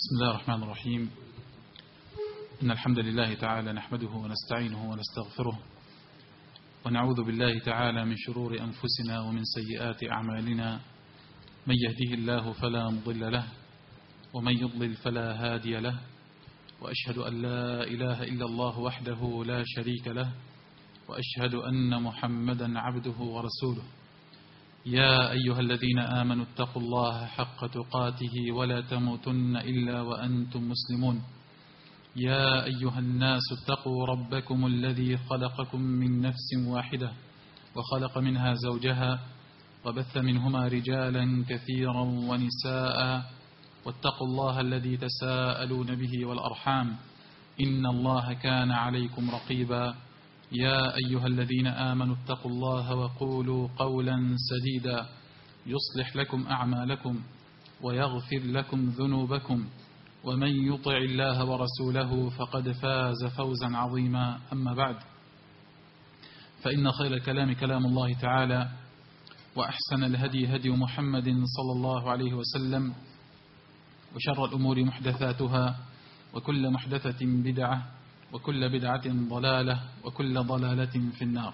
بسم الله الرحمن الرحيم. إن الحمد لله تعالى نحمده ونستعينه ونستغفره ونعوذ بالله تعالى من شرور أنفسنا ومن سيئات أعمالنا. من يهده الله فلا مضل له ومن يضلل فلا هادي له، وأشهد أن لا إله إلا الله وحده لا شريك له، وأشهد أن محمدا عبده ورسوله. يا أيها الذين آمنوا اتقوا الله حق تقاته ولا تموتن إلا وأنتم مسلمون. يا أيها الناس اتقوا ربكم الذي خلقكم من نفس واحدة وخلق منها زوجها وبث منهما رجالا كثيرا ونساء، واتقوا الله الذي تساءلون به والأرحام إن الله كان عليكم رقيبا. يا أيها الذين آمنوا اتقوا الله وقولوا قولا سديدا يصلح لكم أعمالكم ويغفر لكم ذنوبكم، ومن يطع الله ورسوله فقد فاز فوزا عظيما. أما بعد، فإن خير الكلام كلام الله تعالى، وأحسن الهدي هدي محمد صلى الله عليه وسلم، وشر الأمور محدثاتها، وكل محدثة بدعة، وكل بدعة ضلالة، وكل ضلالة في النار.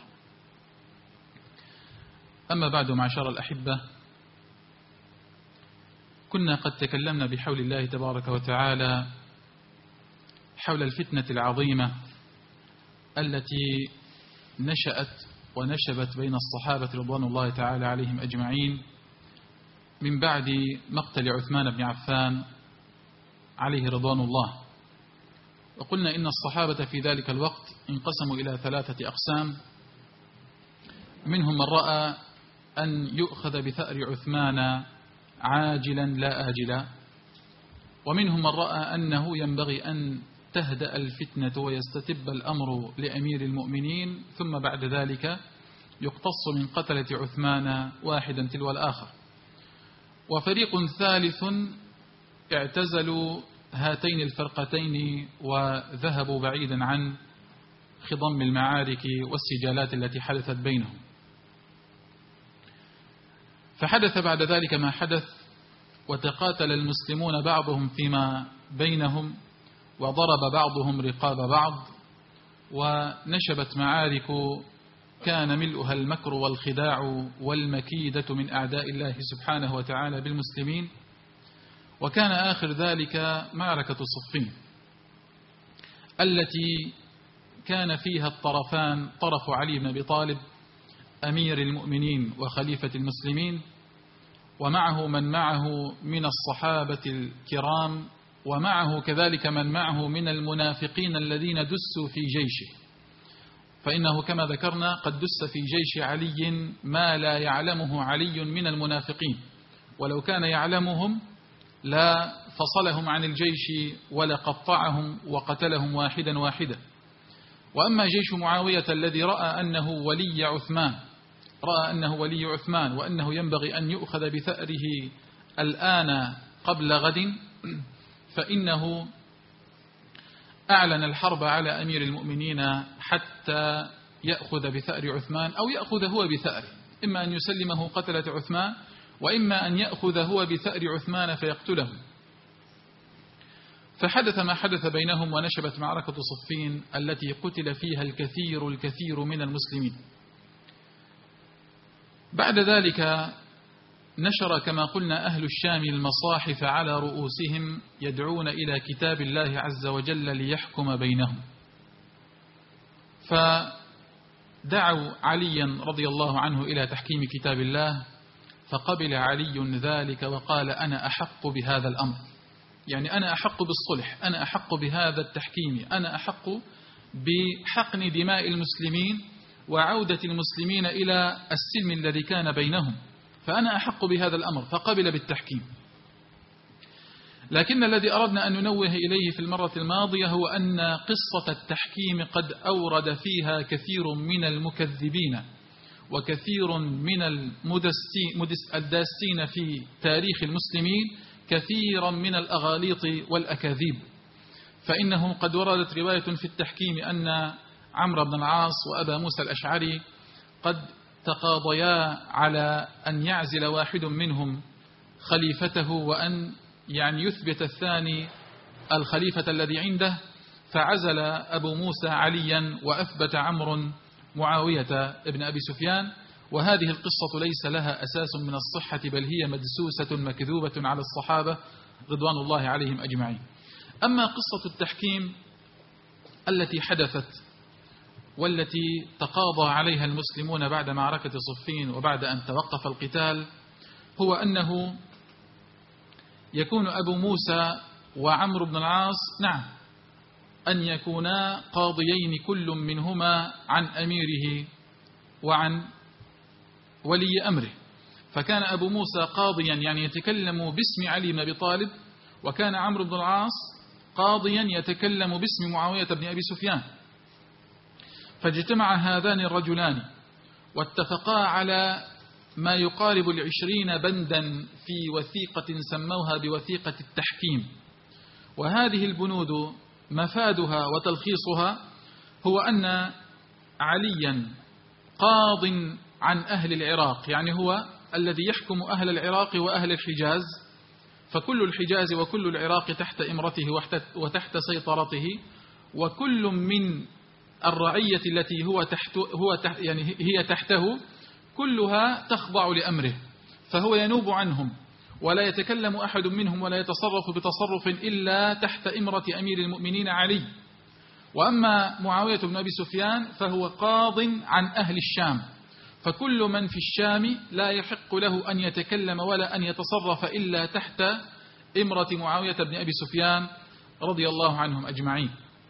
أما بعد، معشر الأحبة، كنا قد تكلمنا بحول الله تبارك وتعالى حول الفتنة العظيمة التي نشأت ونشبت بين الصحابة رضوان الله تعالى عليهم أجمعين من بعد مقتل عثمان بن عفان عليه رضوان الله. وقلنا إن الصحابة في ذلك الوقت انقسموا إلى 3 أقسام: منهم من رأى أن يؤخذ بثأر عثمان عاجلا لا آجلا، ومنهم من رأى أنه ينبغي أن تهدأ الفتنة ويستتب الأمر لأمير المؤمنين، ثم بعد ذلك يقتص من قتلة عثمان واحدا تلو الآخر. وفريق ثالث اعتزلوا هاتين الفرقتين وذهبوا بعيدا عن خضم المعارك والسجالات التي حدثت بينهم. فحدث بعد ذلك ما حدث، وتقاتل المسلمون بعضهم فيما بينهم، وضرب بعضهم رقاب بعض، ونشبت معارك كان ملؤها المكر والخداع والمكيدة من أعداء الله سبحانه وتعالى بالمسلمين. وكان آخر ذلك معركة صفين، التي كان فيها الطرفان: طرف علي بن أبي طالب أمير المؤمنين وخليفة المسلمين، ومعه من معه من الصحابة الكرام، ومعه كذلك من معه من المنافقين الذين دسوا في جيشه. فإنه كما ذكرنا قد دس في جيش علي ما لا يعلمه علي من المنافقين، ولو كان يعلمهم لا فصلهم عن الجيش ولقطعهم وقتلهم واحدا واحدا. وأما جيش معاوية الذي رأى أنه ولي عثمان وأنه ينبغي أن يؤخذ بثأره الآن قبل غد، فإنه أعلن الحرب على أمير المؤمنين حتى يأخذ بثأر عثمان، أو يأخذ هو بثأره، إما أن يسلمه قتلة عثمان، وإما أن يأخذ هو بثأر عثمان فيقتله. فحدث ما حدث بينهم، ونشبت معركة صفين التي قتل فيها الكثير من المسلمين. بعد ذلك نشر كما قلنا أهل الشام المصاحف على رؤوسهم يدعون إلى كتاب الله عز وجل ليحكم بينهم، فدعوا عليا رضي الله عنه إلى تحكيم كتاب الله، فقبل علي ذلك وقال: أنا أحق بهذا الأمر، يعني أنا أحق بالصلح، أنا أحق بهذا التحكيم، أنا أحق بحقن دماء المسلمين وعودة المسلمين إلى السلم الذي كان بينهم، فأنا أحق بهذا الأمر، فقبل بالتحكيم. لكن الذي أردنا أن ننوه إليه في المرة الماضية هو أن قصة التحكيم قد أورد فيها كثير من المكذبين وكثير من الداسين في تاريخ المسلمين كثيرا من الأغاليط والأكاذيب. فإنه قد وردت رواية في التحكيم أن عمرو بن العاص وأبا موسى الأشعري قد تقاضيا على أن يعزل واحد منهم خليفته، وأن يثبت الثاني الخليفة الذي عنده، فعزل أبو موسى عليا وأثبت عمرو معاوية ابن أبي سفيان. وهذه القصة ليس لها أساس من الصحة، بل هي مدسوسة مكذوبة على الصحابة رضوان الله عليهم أجمعين. أما قصة التحكيم التي حدثت والتي تقاضى عليها المسلمون بعد معركة صفين وبعد أن توقف القتال، هو أنه يكون أبو موسى وعمرو بن العاص أن يكونا قاضيين كل منهما عن أميره وعن ولي أمره. فكان أبو موسى قاضيا يعني يتكلم باسم علي بن أبي طالب، وكان عمرو بن العاص قاضيا يتكلم باسم معاوية بن أبي سفيان. فاجتمع هذان الرجلان واتفقا على ما يقارب 20 بندا في وثيقة سموها بوثيقة التحكيم. وهذه البنود مفادها وتلخيصها هو أن عليا قاض عن أهل العراق، يعني هو الذي يحكم أهل العراق وأهل الحجاز، فكل الحجاز وكل العراق تحت إمرته وتحت سيطرته، وكل من الرعية التي هي تحته كلها تخضع لأمره، فهو ينوب عنهم ولا يتكلم أحد منهم ولا يتصرف بتصرف إلا تحت إمرة أمير المؤمنين علي. وأما معاوية بن أبي سفيان فهو قاض عن أهل الشام، فكل من في الشام لا يحق له أن يتكلم ولا أن يتصرف إلا تحت إمرة معاوية بن أبي سفيان رضي الله عنهم أجمعين.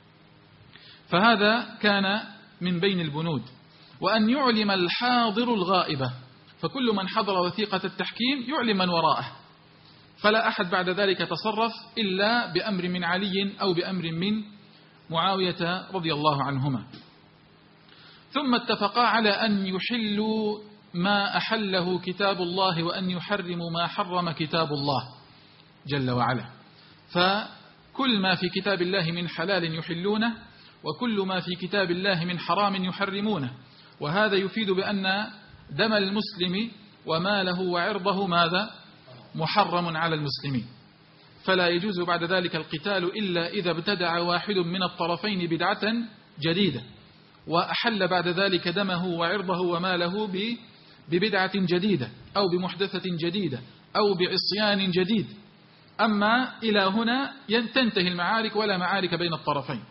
فهذا كان من بين البنود. وأن يعلم الحاضر الغائبة، فكل من حضر وثيقة التحكيم يعلم من وراءه، فلا أحد بعد ذلك تصرف إلا بأمر من علي أو بأمر من معاوية رضي الله عنهما. ثم اتفقا على أن يحلوا ما أحله كتاب الله وأن يحرموا ما حرم كتاب الله جل وعلا. فكل ما في كتاب الله من حلال يحلونه، وكل ما في كتاب الله من حرام يحرمونه. وهذا يفيد بأن دم المسلم وماله وعرضه ماذا؟ محرم على المسلمين، فلا يجوز بعد ذلك القتال إلا إذا ابتدع واحد من الطرفين بدعة جديدة وأحل بعد ذلك دمه وعرضه وماله ببدعة جديدة أو بمحدثة جديدة أو بعصيان جديد. أما إلى هنا تنتهي المعارك ولا معارك بين الطرفين.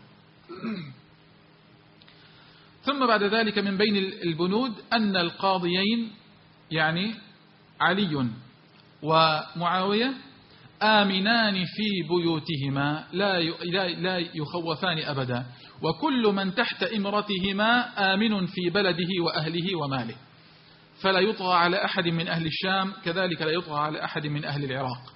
ثم بعد ذلك من بين البنود أن القاضيين يعني علي ومعاوية آمنان في بيوتهما لا يخوفان أبدا، وكل من تحت إمرتهما آمن في بلده وأهله وماله، فلا يطغى على أحد من أهل الشام، كذلك لا يطغى على أحد من أهل العراق.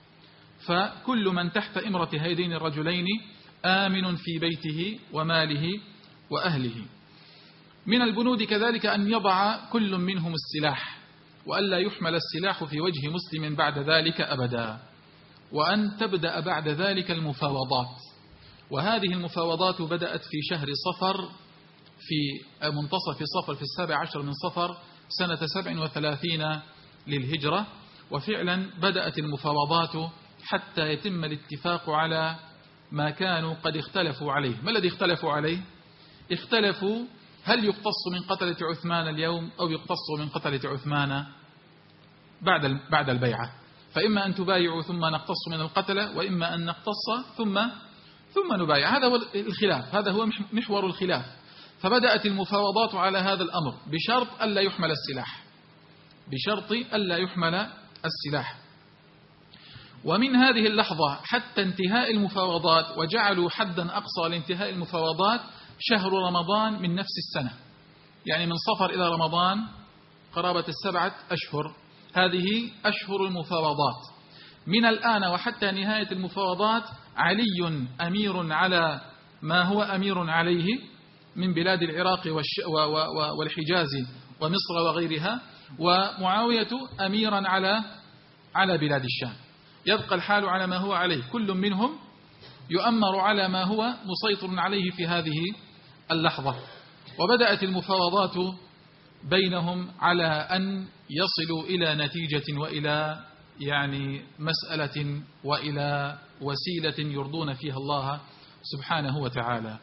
فكل من تحت إمرة هذين الرجلين آمن في بيته وماله وأهله. من البنود كذلك أن يضع كل منهم السلاح، وألا يحمل السلاح في وجه مسلم بعد ذلك أبدا، وأن تبدأ بعد ذلك المفاوضات. وهذه المفاوضات بدأت في شهر صفر، في منتصف صفر، في 17 من صفر سنة 37 للهجرة. وفعلا بدأت المفاوضات حتى يتم الاتفاق على ما كانوا قد اختلفوا عليه. ما الذي اختلفوا عليه؟ اختلفوا هل يقتص من قتلة عثمان اليوم أو يقتص من قتلة عثمان بعد البيعة، فإما أن تبايعوا ثم نقتص من القتلة، وإما أن نقتص ثم نبايع. هذا هو الخلاف، هذا هو محور الخلاف. فبدأت المفاوضات على هذا الأمر بشرط ألا يحمل السلاح، بشرط ألا يحمل السلاح. ومن هذه اللحظة حتى انتهاء المفاوضات، وجعلوا حدا أقصى لانتهاء المفاوضات شهر رمضان من نفس السنة، يعني من صفر إلى رمضان قرابة 7 أشهر. هذه أشهر المفاوضات. من الآن وحتى نهاية المفاوضات علي أمير على ما هو أمير عليه من بلاد العراق والحجاز ومصر وغيرها، ومعاوية أميرا على بلاد الشام. يبقى الحال على ما هو عليه، كل منهم يؤمر على ما هو مسيطر عليه في هذه اللحظة. وبدأت المفاوضات بينهم على أن يصلوا إلى نتيجة وإلى يعني مسألة وإلى وسيلة يرضون فيها الله سبحانه وتعالى.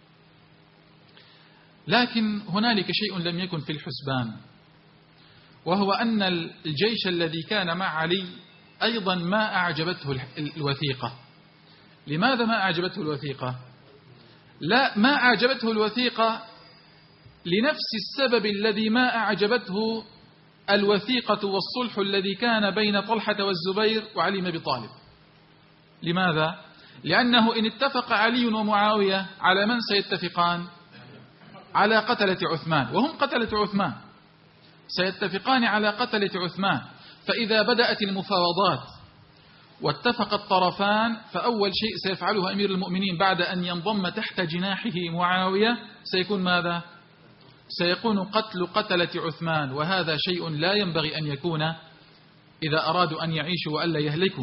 لكن هنالك شيء لم يكن في الحسبان، وهو أن الجيش الذي كان مع علي أيضا ما أعجبته الوثيقة. لماذا ما أعجبته الوثيقة؟ لا، ما أعجبته الوثيقة لنفس السبب الذي ما أعجبته الوثيقة والصلح الذي كان بين طلحة والزبير وعلي بن أبي طالب. لماذا؟ لأنه إن اتفق علي ومعاوية على من سيتفقان؟ على قتلة عثمان، وهم قتلة عثمان، سيتفقان على قتلة عثمان. فإذا بدأت المفاوضات واتفق الطرفان، فأول شيء سيفعله أمير المؤمنين بعد أن ينضم تحت جناحه معاوية سيكون ماذا؟ سيكون قتل قتلة عثمان، وهذا شيء لا ينبغي أن يكون إذا أرادوا أن يعيشوا وألا يهلكوا.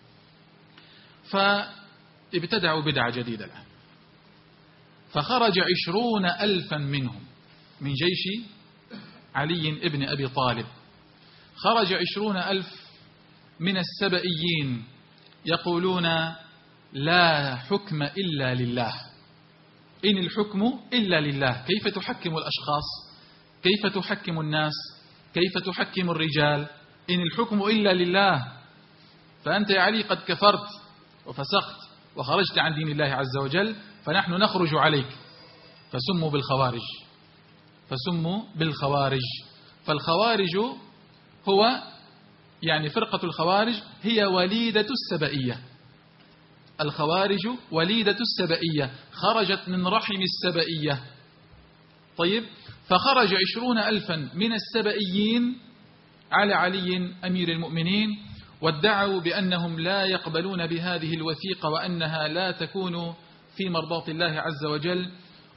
فابتدعوا بدعة جديدة الآن، فخرج 20,000 منهم من جيش علي بن أبي طالب. خرج 20,000 من السبئيين يقولون لا حكم إلا لله، إن الحكم إلا لله. كيف تحكم الأشخاص؟ كيف تحكم الناس؟ كيف تحكم الرجال؟ إن الحكم إلا لله. فأنت يا علي قد كفرت وفسقت وخرجت عن دين الله عز وجل، فنحن نخرج عليك. فسموا بالخوارج، فسموا بالخوارج. فالخوارج هو يعني فرقة الخوارج هي وليدة السبئية. الخوارج وليدة السبئية، خرجت من رحم السبئية. طيب، فخرج 20,000 من السبئيين على علي أمير المؤمنين، وادعوا بأنهم لا يقبلون بهذه الوثيقة وأنها لا تكون في مرضاة الله عز وجل،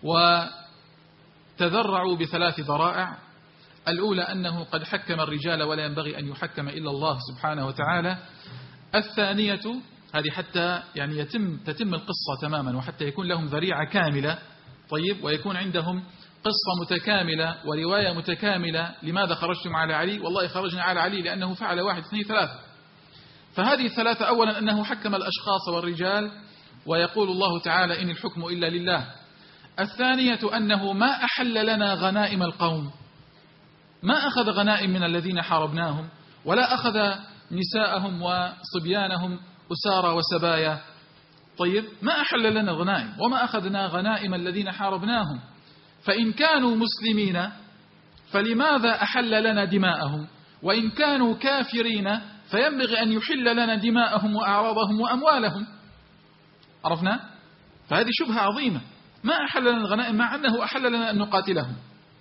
وتذرعوا بثلاث ذرائع. الأولى أنه قد حكم الرجال ولا ينبغي أن يحكم إلا الله سبحانه وتعالى. الثانية، هذه حتى يعني تتم القصة تماما، وحتى يكون لهم ذريعة كاملة. طيب، ويكون عندهم قصة متكاملة ورواية متكاملة. لماذا خرجتم على علي؟ والله خرجنا على علي لأنه فعل 1 2 3. فهذه الثلاثة: أولا أنه حكم الأشخاص والرجال، ويقول الله تعالى إن الحكم إلا لله. الثانية أنه ما أحل لنا غنائم القوم، ما أخذ غنائم من الذين حاربناهم، ولا أخذ نساءهم وصبيانهم أسارى وسبايا. طيب، ما أحل لنا الغنائم وما أخذنا غنائم الذين حاربناهم. فإن كانوا مسلمين فلماذا أحل لنا دماءهم؟ وإن كانوا كافرين فينبغي أن يحل لنا دماءهم وأعراضهم وأموالهم. عرفنا؟ فهذه شبهة عظيمة. ما أحل لنا الغنائم مع أنه أحل لنا أن نقاتلهم.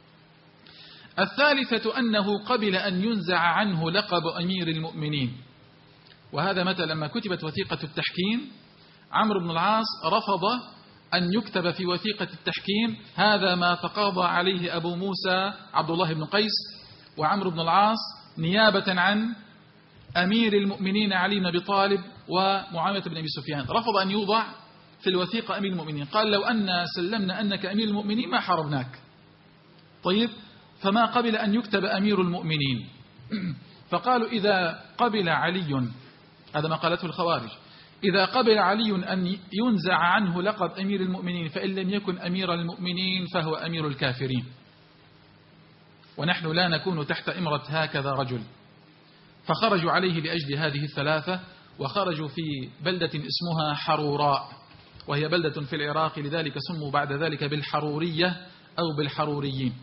الثالثة أنه قبل أن ينزع عنه لقب أمير المؤمنين. وهذا متى لما كتبت وثيقة التحكيم، عمرو بن العاص رفض أن يكتب في وثيقة التحكيم هذا ما تقاضى عليه أبو موسى عبد الله بن قيس وعمرو بن العاص نيابة عن أمير المؤمنين علي بن أبي طالب ومعاوية بن أبي سفيان. رفض أن يوضع في الوثيقة أمير المؤمنين، قال لو أن سلمنا أنك أمير المؤمنين ما حاربناك. طيب، فما قبل أن يكتب أمير المؤمنين. فقالوا إذا قبل علي، هذا ما قالته الخوارج، إذا قبل علي أن ينزع عنه لقب أمير المؤمنين فإن لم يكن أمير المؤمنين فهو أمير الكافرين، ونحن لا نكون تحت إمرة هكذا رجل. فخرجوا عليه لأجل هذه الثلاثة، وخرجوا في بلدة اسمها حروراء، وهي بلدة في العراق، لذلك سموا بعد ذلك بالحرورية أو بالحروريين.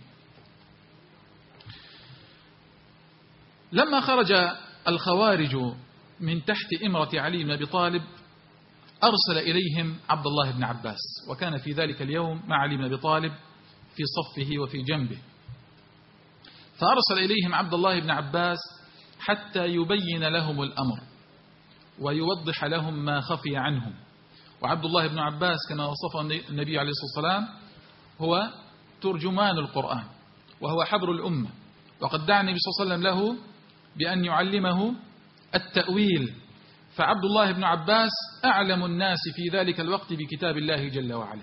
لما خرج الخوارج من تحت إمرة علي بن أبي طالب أرسل إليهم عبد الله بن عباس، وكان في ذلك اليوم مع علي بن أبي طالب في صفه وفي جنبه. فأرسل إليهم عبد الله بن عباس حتى يبين لهم الأمر ويوضح لهم ما خفي عنهم. وعبد الله بن عباس كما وصفه النبي عليه الصلاة والسلام هو ترجمان القرآن، وهو حبر الأمة، وقد دعا النبي صلى الله عليه وسلم له بأن يعلمه التأويل. فعبد الله بن عباس أعلم الناس في ذلك الوقت بكتاب الله جل وعلا،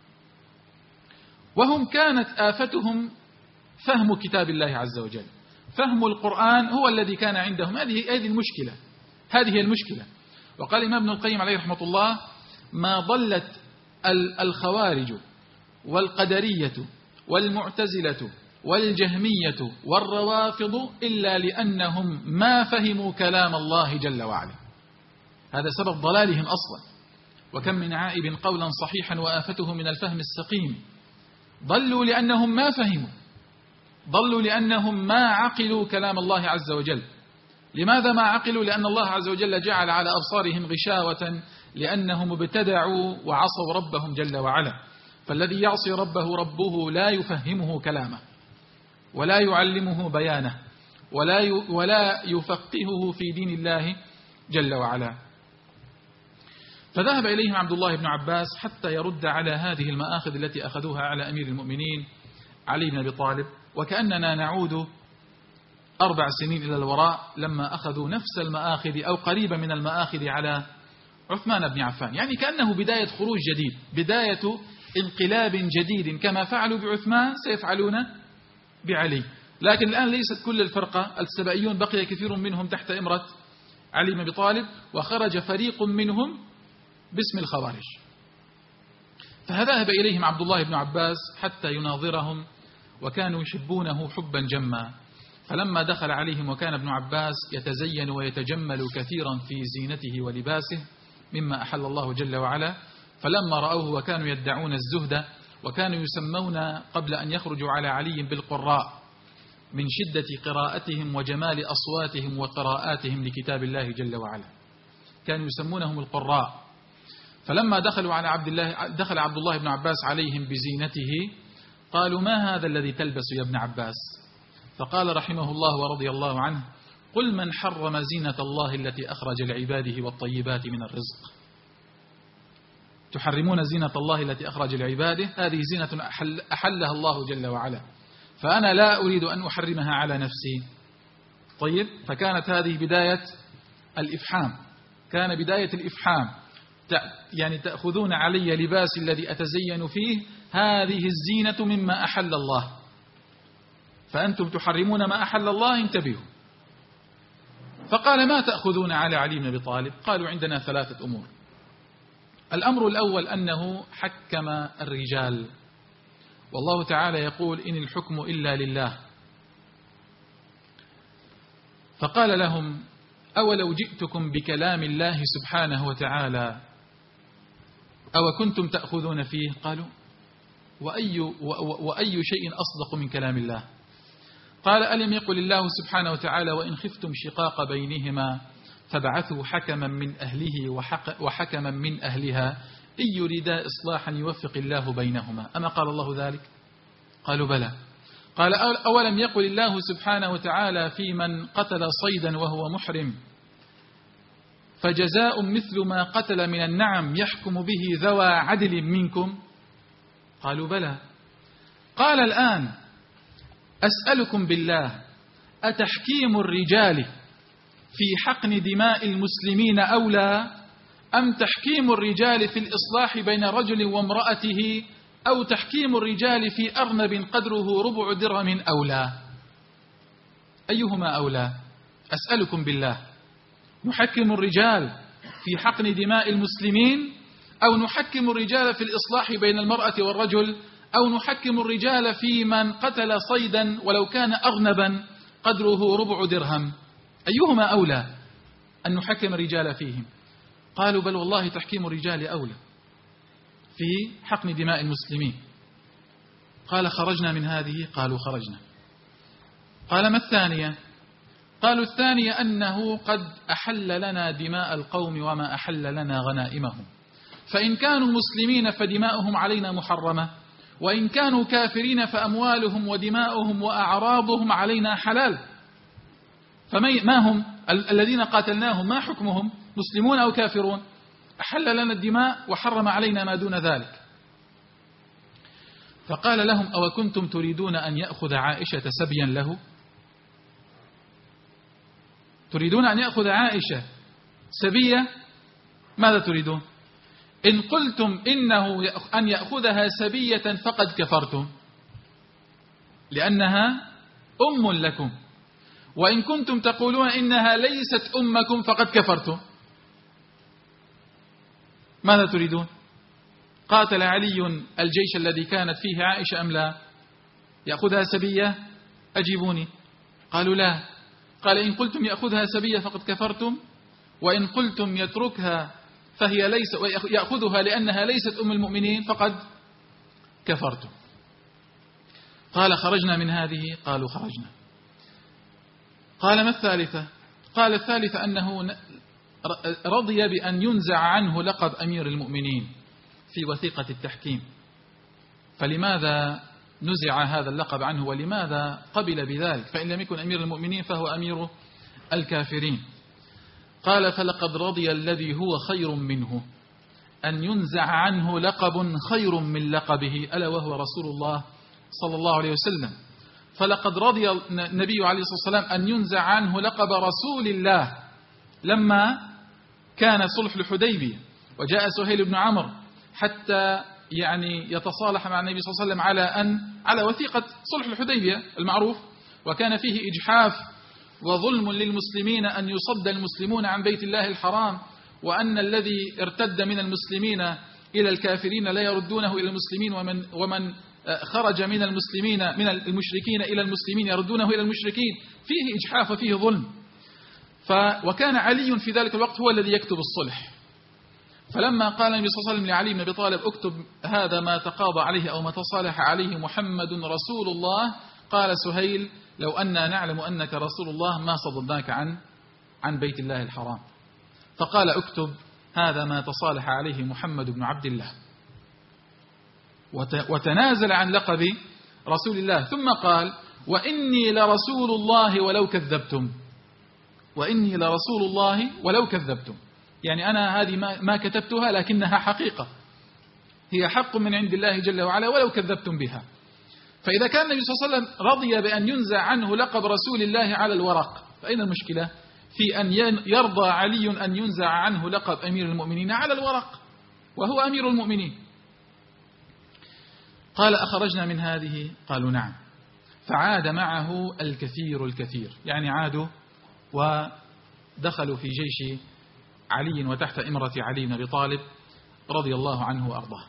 وهم كانت آفتهم فهم كتاب الله عز وجل، فهم القرآن هو الذي كان عندهم. هذه المشكلة، هذه هي المشكلة. وقال الإمام ابن القيم عليه رحمة الله: ما ضلت الخوارج والقدرية والمعتزلة والجهمية والروافض إلا لأنهم ما فهموا كلام الله جل وعلا. هذا سبب ضلالهم أصلا. وكم من عائب قولا صحيحا وآفته من الفهم السقيم. ضلوا لأنهم ما فهموا، ضلوا لأنهم ما عقلوا كلام الله عز وجل. لماذا ما عقلوا؟ لأن الله عز وجل جعل على أبصارهم غشاوة، لأنهم ابتدعوا وعصوا ربهم جل وعلا. فالذي يعصي ربه لا يفهمه كلامه، ولا يعلمه بيانه، ولا يفقهه في دين الله جل وعلا. فذهب إليهم عبد الله بن عباس حتى يرد على هذه المآخذ التي أخذوها على أمير المؤمنين علي بن أبي طالب. وكأننا نعود 4 سنين إلى الوراء لما أخذوا نفس المآخذ أو قريبا من المآخذ على عثمان بن عفان. يعني كأنه بداية خروج جديد، بداية انقلاب جديد. كما فعلوا بعثمان سيفعلون بعلي. لكن الآن ليست كل الفرقة السبائيون، بقي كثير منهم تحت إمرة علي بن أبي طالب، وخرج فريق منهم باسم الخوارج. فذهب إليهم عبد الله بن عباس حتى يناظرهم، وكانوا يحبونه حبا جما. فلما دخل عليهم وكان ابن عباس يتزين ويتجمل كثيرا في زينته ولباسه مما أحل الله جل وعلا، فلما رأوه وكانوا يدعون الزهد، وكانوا يسمون قبل أن يخرجوا على علي بالقراء من شدة قراءتهم وجمال أصواتهم وقراءاتهم لكتاب الله جل وعلا، كانوا يسمونهم القراء. فلما دخل عبد الله بن عباس عليهم بزينته قالوا: ما هذا الذي تلبس يا ابن عباس؟ فقال رحمه الله ورضي الله عنه: قل من حرم زينة الله التي أخرج لعباده والطيبات من الرزق. تحرمون زينة الله التي أخرج لعباده، هذه زينة أحلها الله جل وعلا، فأنا لا أريد أن أحرمها على نفسي. طيب، فكانت هذه بداية الإفحام، كان بداية الإفحام. يعني تأخذون علي لباسي الذي أتزين فيه، هذه الزينة مما أحل الله، فأنتم تحرمون ما أحل الله، انتبهوا. فقال: ما تأخذون على علي بن أبي طالب؟ قالوا: عندنا 3 أمور. الأمر الأول أنه حكم الرجال، والله تعالى يقول: إن الحكم إلا لله. فقال لهم: أولو جئتكم بكلام الله سبحانه وتعالى أو كنتم تأخذون فيه؟ قالوا: وأي شيء أصدق من كلام الله؟ قال: ألم يقل الله سبحانه وتعالى: وإن خفتم شقاق بينهما فابعثوا حكما من أهله وحكما من أهلها إن يريدا إصلاحا يوفق الله بينهما. أما قال الله ذلك؟ قالوا: بلى. قال: أولم يقل الله سبحانه وتعالى في من قتل صيدا وهو محرم فجزاء مثل ما قتل من النعم يحكم به ذوى عدل منكم؟ قالوا: بلى. قال: الآن أسألكم بالله، أتحكيم الرجال في حقن دماء المسلمين أولى أم تحكيم الرجال في الإصلاح بين رجل وامرأته أو تحكيم الرجال في أرنب قدره ربع درهم أولى؟ أيهما أولى؟ أسألكم بالله، نحكم الرجال في حقن دماء المسلمين أو نحكم الرجال في الإصلاح بين المرأة والرجل أو نحكم الرجال في من قتل صيدا ولو كان أرنبا قدره ربع درهم؟ أيهما أولى أن نحكم الرجال فيهم؟ قالوا: بل والله تحكيم الرجال أولى في حقن دماء المسلمين. قال: خرجنا من هذه؟ قالوا: خرجنا. قال: ما الثانية؟ قالوا: الثانية أنه قد أحل لنا دماء القوم وما أحل لنا غنائمهم، فإن كانوا مسلمين فدماؤهم علينا محرمة، وإن كانوا كافرين فأموالهم ودماؤهم وأعراضهم علينا حلال. فما هم الذين قاتلناهم؟ ما حكمهم؟ مسلمون أو كافرون؟ أحل لنا الدماء وحرم علينا ما دون ذلك. فقال لهم: أو كنتم تريدون أن يأخذ عائشة سبيا له؟ تريدون أن يأخذ عائشة سبية؟ ماذا تريدون؟ إن قلتم إنه أن يأخذها سبية فقد كفرتم، لأنها أم لكم، وإن كنتم تقولون إنها ليست أمكم فقد كفرتم. ماذا تريدون؟ قاتل علي الجيش الذي كانت فيه عائشة أم لا؟ يأخذها سبية؟ أجيبوني. قالوا لا. قال إن قلتم يأخذها سبية فقد كفرتم، وإن قلتم يتركها فهي ليس ويأخذها لأنها ليست أم المؤمنين فقد كفرتم. قال خرجنا من هذه؟ قالوا خرجنا. قال ما الثالثة؟ قال الثالثة أنه رضي بأن ينزع عنه لقب أمير المؤمنين في وثيقة التحكيم. فلماذا نزع هذا اللقب عنه ولماذا قبل بذلك؟ فإن لم يكن أمير المؤمنين فهو أمير الكافرين. قال فلقد رضي الذي هو خير منه أن ينزع عنه لقب خير من لقبه ألا وهو رسول الله صلى الله عليه وسلم. فلقد رضي النبي عليه الصلاة والسلام أن ينزع عنه لقب رسول الله لما كان صلح الحديبية وجاء سهيل بن عمرو حتى يتصالح مع النبي صلى الله عليه وسلم على وثيقة صلح الحديبية المعروف، وكان فيه إجحاف وظلم للمسلمين أن يصد المسلمون عن بيت الله الحرام، وأن الذي ارتد من المسلمين إلى الكافرين لا يردونه إلى المسلمين، ومن خرج من المسلمين من المشركين إلى المسلمين يردونه إلى المشركين. فيه إجحاف وفيه ظلم. وكان علي في ذلك الوقت هو الذي يكتب الصلح. فلما قال النبي صلى الله عليه وسلم لعلي بن أبي طالب اكتب هذا ما تقاضى عليه أو ما تصالح عليه محمد رسول الله، قال سهيل لو أننا نعلم أنك رسول الله ما صددناك عن بيت الله الحرام. فقال اكتب هذا ما تصالح عليه محمد بن عبد الله، وتنازل عن لقب رسول الله. ثم قال وإني لرسول الله ولو كذبتم، وإني لرسول الله ولو كذبتم، يعني أنا هذه ما كتبتها لكنها حقيقة، هي حق من عند الله جل وعلا ولو كذبتم بها. فإذا كان النبي صلى الله عليه وسلم رضي بأن ينزع عنه لقب رسول الله على الورق، فأين المشكلة في أن يرضى علي أن ينزع عنه لقب أمير المؤمنين على الورق وهو أمير المؤمنين؟ قال أخرجنا من هذه؟ قالوا نعم. فعاد معه الكثير، يعني عادوا ودخلوا في جيش علي وتحت إمرة علي بن أبي طالب رضي الله عنه وأرضاه.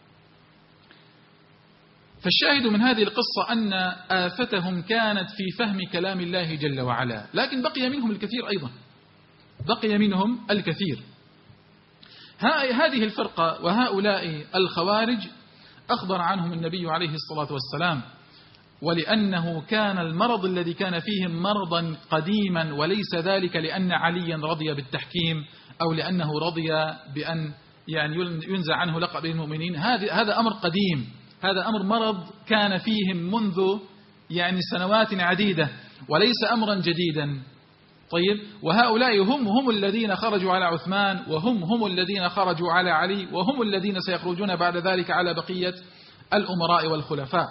فالشاهد من هذه القصة أن آفتهم كانت في فهم كلام الله جل وعلا، لكن بقي منهم الكثير أيضا، بقي منهم الكثير. هذه الفرقة وهؤلاء الخوارج أخبر عنهم النبي عليه الصلاة والسلام، ولأنه كان المرض الذي كان فيهم مرضا قديما، وليس ذلك لأن عليا رضي بالتحكيم أو لأنه رضي بأن ينزع عنه لقب المؤمنين. هذا أمر قديم، هذا أمر مرض كان فيهم منذ سنوات عديدة وليس أمرا جديدا. طيب، وهؤلاء هم الذين خرجوا على عثمان، وهم الذين خرجوا على علي، وهم الذين سيخرجون بعد ذلك على بقية الأمراء والخلفاء.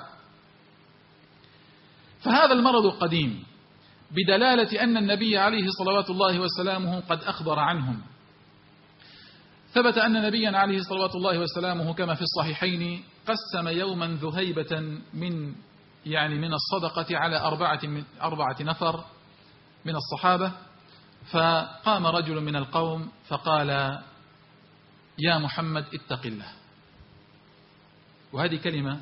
فهذا المرض قديم بدلالة أن النبي عليه صلوات الله وسلامه قد أخبر عنهم. ثبت أن نبينا عليه صلوات الله وسلامه كما في الصحيحين قسم يوما ذهيبة من الصدقة على 4 نفر من الصحابة. فقام رجل من القوم فقال يا محمد اتق الله. وهذه كلمة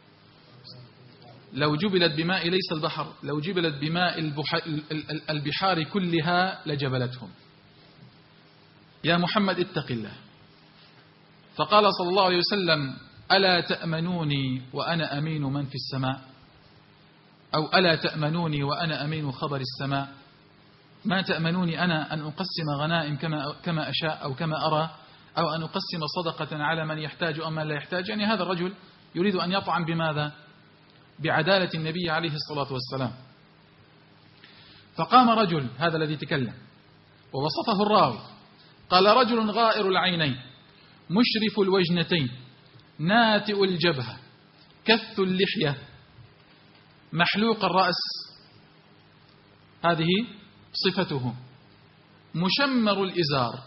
لو جبلت بماء ليس البحر، لو جبلت بماء البحار كلها لجبلتهم. يا محمد اتق الله. فقال صلى الله عليه وسلم ألا تأمنوني وأنا أمين من في السماء، أو ألا تأمنوني وأنا أمين خبر السماء؟ ما تأمنوني أنا أن أقسم غنائم كما أشاء أو كما أرى، أو أن أقسم صدقة على من يحتاج أو من لا يحتاج؟ هذا الرجل يريد أن يطعن بماذا؟ بعدالة النبي عليه الصلاة والسلام. فقام رجل، هذا الذي تكلم، ووصفه الراوي، قال رجل غائر العينين مشرف الوجنتين ناتئ الجبهة كث اللحية محلوق الرأس، هذه صفته، مشمر الإزار،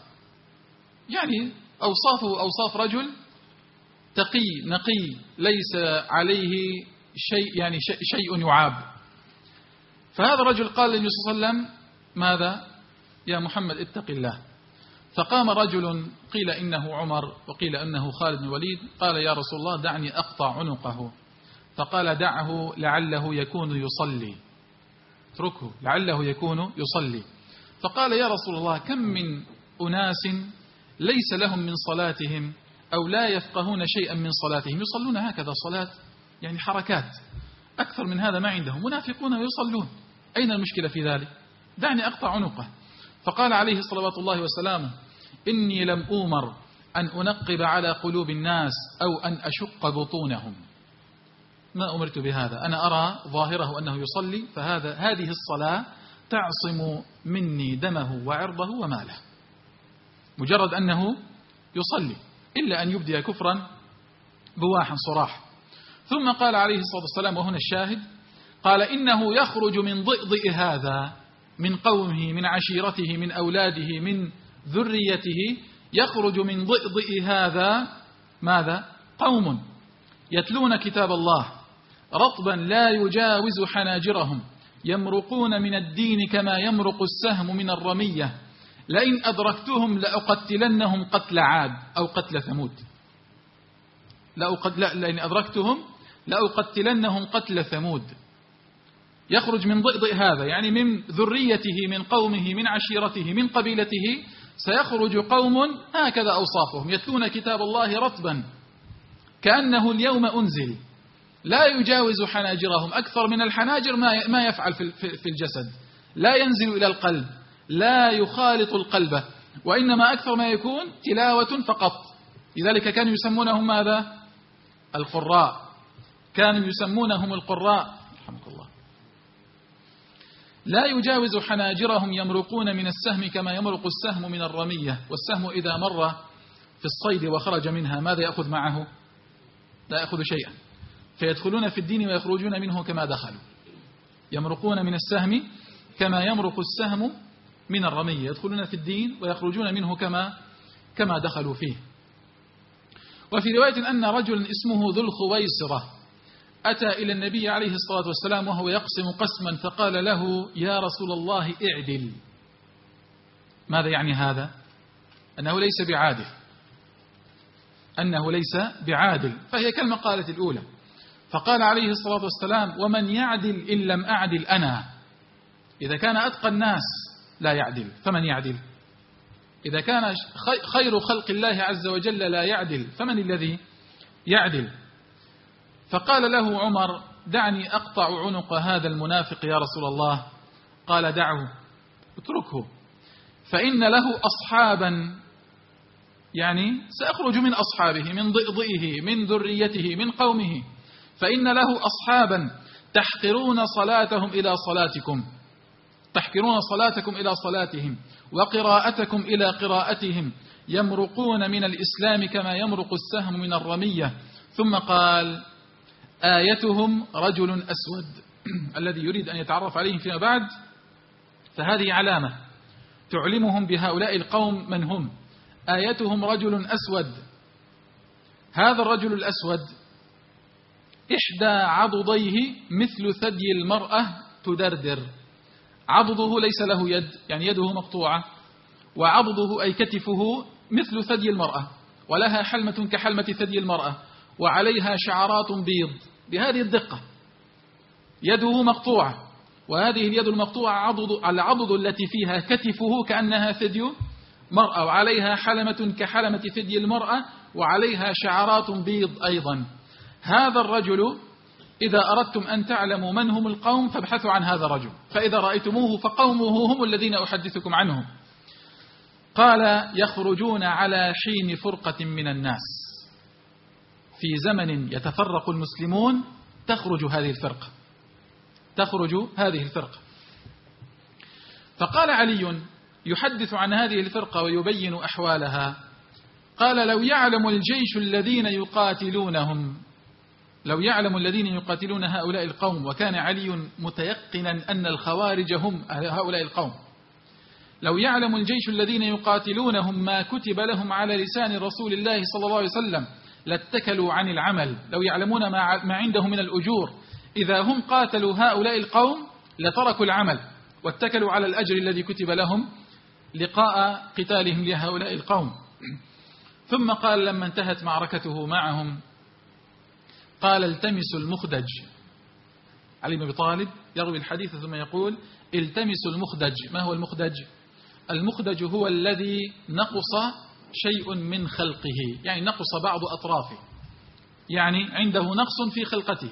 أوصافه أوصاف رجل تقي نقي ليس عليه شيء شيء يعاب. فهذا الرجل قال للنبي صلى الله عليه وسلم: ماذا يا محمد؟ اتق الله. فقام رجل قيل إنه عمر وقيل إنه خالد بن الوليد، قال: يا رسول الله دعني أقطع عنقه. فقال: دعه لعله يكون يصلي، اتركه لعله يكون يصلي. فقال: يا رسول الله كم من أناس ليس لهم من صلاتهم أو لا يفقهون شيئا من صلاتهم، يصلون هكذا صلاة يعني حركات، أكثر من هذا ما عندهم، منافقون ويصلون، أين المشكلة في ذلك؟ دعني أقطع عنقه. فقال عليه صلوات الله وسلامه: إني لم أؤمر أن أنقب على قلوب الناس أو أن أشق بطونهم، ما أمرت بهذا، أنا أرى ظاهره أنه يصلي، هذه الصلاة تعصم مني دمه وعرضه وماله، مجرد أنه يصلي، إلا أن يبدي كفرا بواح صراح. ثم قال عليه الصلاة والسلام، وهنا الشاهد، قال: إنه يخرج من ضئضئ هذا، من قومه، من عشيرته، من أولاده، من ذريته، يخرج من ضئضئ هذا ماذا؟ قوم يتلون كتاب الله رطبا لا يجاوز حناجرهم، يمرقون من الدين كما يمرق السهم من الرمية، لئن أدركتهم لأقتلنهم قتل عاد أو قتل ثمود، لئن أدركتهم لأقتلنهم قتل ثمود. يخرج من ضئضئ هذا يعني من ذريته، من قومه، من عشيرته، من قبيلته، سيخرج قوم هكذا أوصافهم: يتلون كتاب الله رطبا كأنه اليوم أنزل، لا يجاوز حناجرهم، أكثر من الحناجر ما يفعل في الجسد، لا ينزل إلى القلب، لا يخالط القلب، وإنما أكثر ما يكون تلاوة فقط. لذلك كانوا يسمونهم ماذا؟ القراء، كانوا يسمونهم القراء رحمك الله. لا يجاوز حناجرهم، يمرقون من السهم كما يمرق السهم من الرمية، والسهم إذا مر في الصيد وخرج منها ماذا يأخذ معه؟ لا يأخذ شيئا، فيدخلون في الدين ويخرجون منه كما دخلوا. يمرقون من السهم كما يمرق السهم من الرمية، يدخلون في الدين ويخرجون منه كما دخلوا فيه. وفي رواية أن رجلا اسمه ذو الخويصرة أتى إلى النبي عليه الصلاة والسلام وهو يقسم قسما، فقال له: يا رسول الله اعدل. ماذا يعني هذا؟ أنه ليس بعادل، أنه ليس بعادل، فهي كالمقالة الأولى. فقال عليه الصلاة والسلام: ومن يعدل إن لم أعدل أنا؟ إذا كان أتقى الناس لا يعدل فمن يعدل؟ إذا كان خير خلق الله عز وجل لا يعدل فمن الذي يعدل؟ فقال له عمر: دعني أقطع عنق هذا المنافق يا رسول الله. قال: دعه، اتركه، فإن له أصحابا، يعني سأخرج من أصحابه، من ضئضئه، من ذريته، من قومه، فإن له أصحابا تحقرون صلاتهم إلى صلاتكم، تحقرون صلاتكم إلى صلاتهم وقراءتكم إلى قراءتهم، يمرقون من الإسلام كما يمرق السهم من الرمية. ثم قال: آيتهم رجل أسود. الذي يريد أن يتعرف عليهم فيما بعد فهذه علامة تعلمهم بهؤلاء القوم من هم. آيتهم رجل أسود، هذا الرجل الأسود إحدى عضديه مثل ثدي المرأة تدردر، عضده ليس له يد، يعني يده مقطوعة، وعضده أي كتفه مثل ثدي المرأة، ولها حلمة كحلمة ثدي المرأة، وعليها شعرات بيض بهذه الدقة، يده مقطوعة، وهذه اليد المقطوعة العضد التي فيها كتفه كأنها ثدي مرأة، وعليها حلمة كحلمة ثدي المرأة، وعليها شعرات بيض أيضا. هذا الرجل إذا أردتم أن تعلموا من هم القوم فابحثوا عن هذا الرجل، فإذا رأيتموه فقومه هم الذين أحدثكم عنهم. قال: يخرجون على حين فرقة من الناس، في زمن يتفرق المسلمون تخرج هذه الفرقة. فقال علي يحدث عن هذه الفرقة ويبين أحوالها، قال: لو يعلم الجيش الذين يقاتلونهم، لو يعلم الذين يقاتلون هؤلاء القوم، وكان علي متيقنا أن الخوارج هم هؤلاء القوم، لو يعلم الجيش الذين يقاتلونهم ما كتب لهم على لسان رسول الله صلى الله عليه وسلم لاتكلوا عن العمل، لو يعلمون ما عندهم من الأجور إذا هم قاتلوا هؤلاء القوم لتركوا العمل واتكلوا على الأجر الذي كتب لهم لقاء قتالهم لهؤلاء القوم. ثم قال لما انتهت معركته معهم قال التمسوا المخدج. علي بن أبي طالب يروي الحديث ثم يقول التمسوا المخدج. ما هو المخدج؟ المخدج هو الذي نقص شيء من خلقه، يعني نقص بعض أطرافه، يعني عنده نقص في خلقته.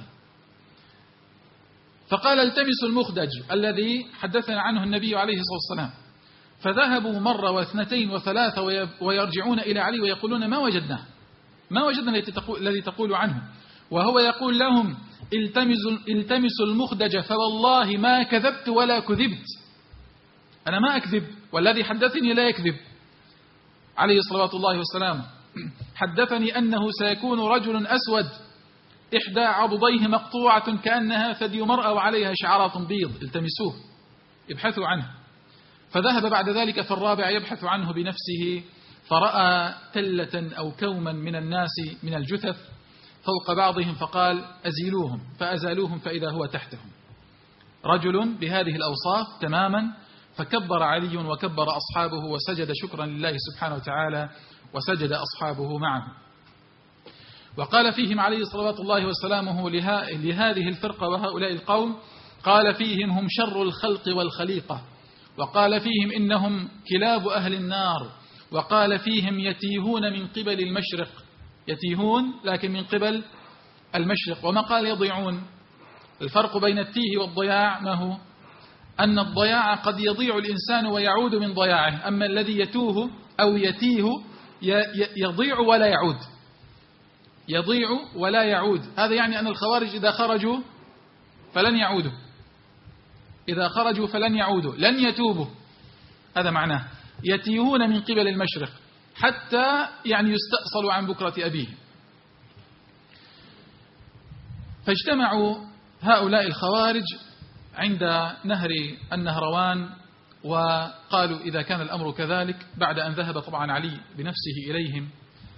فقال التمسوا المخدج الذي حدثنا عنه النبي عليه الصلاة والسلام. فذهبوا مرة واثنتين وثلاثة ويرجعون إلى علي ويقولون ما وجدنا الذي تقول عنه، وهو يقول لهم التمسوا المخدج فوالله ما كذبت ولا كذبت، أنا ما أكذب والذي حدثني لا يكذب عليه صلوات الله والسلام. حدثني أنه سيكون رجل أسود إحدى عضديه مقطوعة كأنها ثدي مرأة وعليها شعرات بيض، التمسوه ابحثوا عنه. فذهب بعد ذلك في الرابع يبحث عنه بنفسه، فرأى تلة أو كوما من الناس من الجثث فوق بعضهم، فقال أزيلوهم، فأزالوهم فإذا هو تحتهم رجل بهذه الأوصاف تماما. فكبر علي وكبر أصحابه وسجد شكرا لله سبحانه وتعالى، وسجد أصحابه معه. وقال فيهم عليه صلوات الله وسلامه لهذه الفرقة وهؤلاء القوم، قال فيهم هم شر الخلق والخليقة، وقال فيهم إنهم كلاب أهل النار، وقال فيهم يتيهون من قبل المشرق، يتيهون لكن من قبل المشرق. وما قال يضيعون. الفرق بين التيه والضياع ما هو؟ أن الضياع قد يضيع الإنسان ويعود من ضياعه، أما الذي يتوه أو يتيه يضيع ولا يعود، يضيع ولا يعود. هذا يعني أن الخوارج إذا خرجوا فلن يعودوا، إذا خرجوا فلن يعودوا، لن يتوبوا، هذا معناه. يتيهون من قبل المشرق حتى يعني يستأصلوا عن بكرة أبيه. فاجتمعوا هؤلاء الخوارج عند نهر النهروان وقالوا إذا كان الأمر كذلك، بعد أن ذهب طبعا علي بنفسه إليهم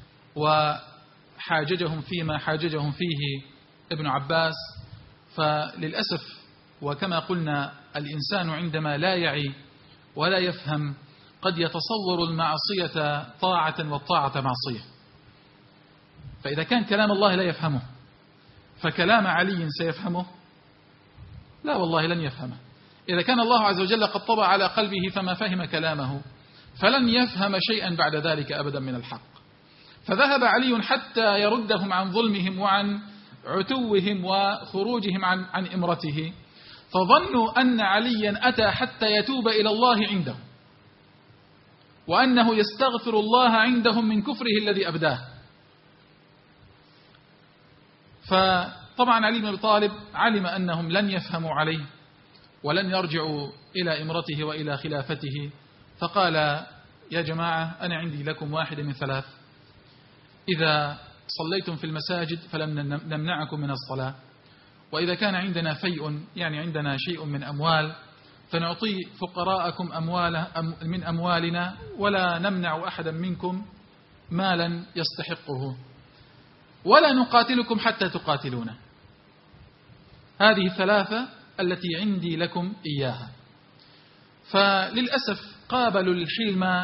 وحاججهم فيما حاججهم فيه ابن عباس. فللأسف وكما قلنا الإنسان عندما لا يعي ولا يفهم قد يتصور المعصية طاعة والطاعة معصية. فإذا كان كلام الله لا يفهمه فكلام علي سيفهمه؟ لا والله لن يفهمه. إذا كان الله عز وجل قد طبع على قلبه فما فهم كلامه فلن يفهم شيئا بعد ذلك أبدا من الحق. فذهب علي حتى يردهم عن ظلمهم وعن عتوهم وخروجهم عن إمرته، فظنوا أن عليا أتى حتى يتوب إلى الله عنده، وأنه يستغفر الله عندهم من كفره الذي أبداه. فطبعا علي بن أبي طالب علم أنهم لن يفهموا عليه ولن يرجعوا إلى إمرته وإلى خلافته، فقال يا جماعة أنا عندي لكم واحد من ثلاث: إذا صليتم في المساجد فلم نمنعكم من الصلاة، وإذا كان عندنا فيء يعني عندنا شيء من أموال فنعطي فقراءكم من أموالنا ولا نمنع أحدا منكم مالا يستحقه، ولا نقاتلكم حتى تقاتلونا. هذه الثلاثة التي عندي لكم إياها. فللأسف قابلوا الحلم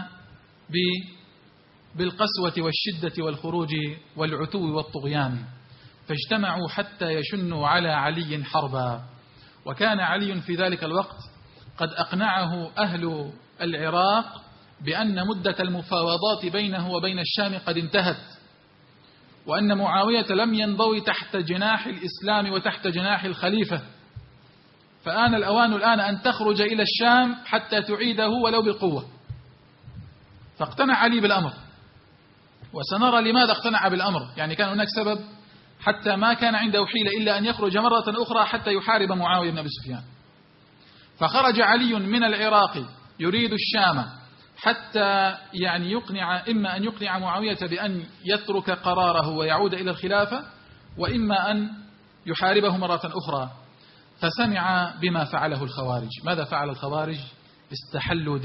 بالقسوة والشدة والخروج والعتو والطغيان، فاجتمعوا حتى يشنوا على علي حربا. وكان علي في ذلك الوقت قد أقنعه أهل العراق بأن مدة المفاوضات بينه وبين الشام قد انتهت، وأن معاوية لم ينضوي تحت جناح الإسلام وتحت جناح الخليفة، فآن الأوان الآن أن تخرج إلى الشام حتى تعيده ولو بالقوة. فاقتنع علي بالأمر، وسنرى لماذا اقتنع بالأمر. يعني كان هناك سبب حتى ما كان عنده حيلة إلا أن يخرج مرة أخرى حتى يحارب معاوية بن أبي سفيان. فخرج علي من العراق يريد الشام حتى يعني إما أن يقنع معاوية بأن يترك قراره ويعود إلى الخلافة، وإما أن يحاربه مرة أخرى. فسمع بما فعله الخوارج. ماذا فعل الخوارج؟ استحلوا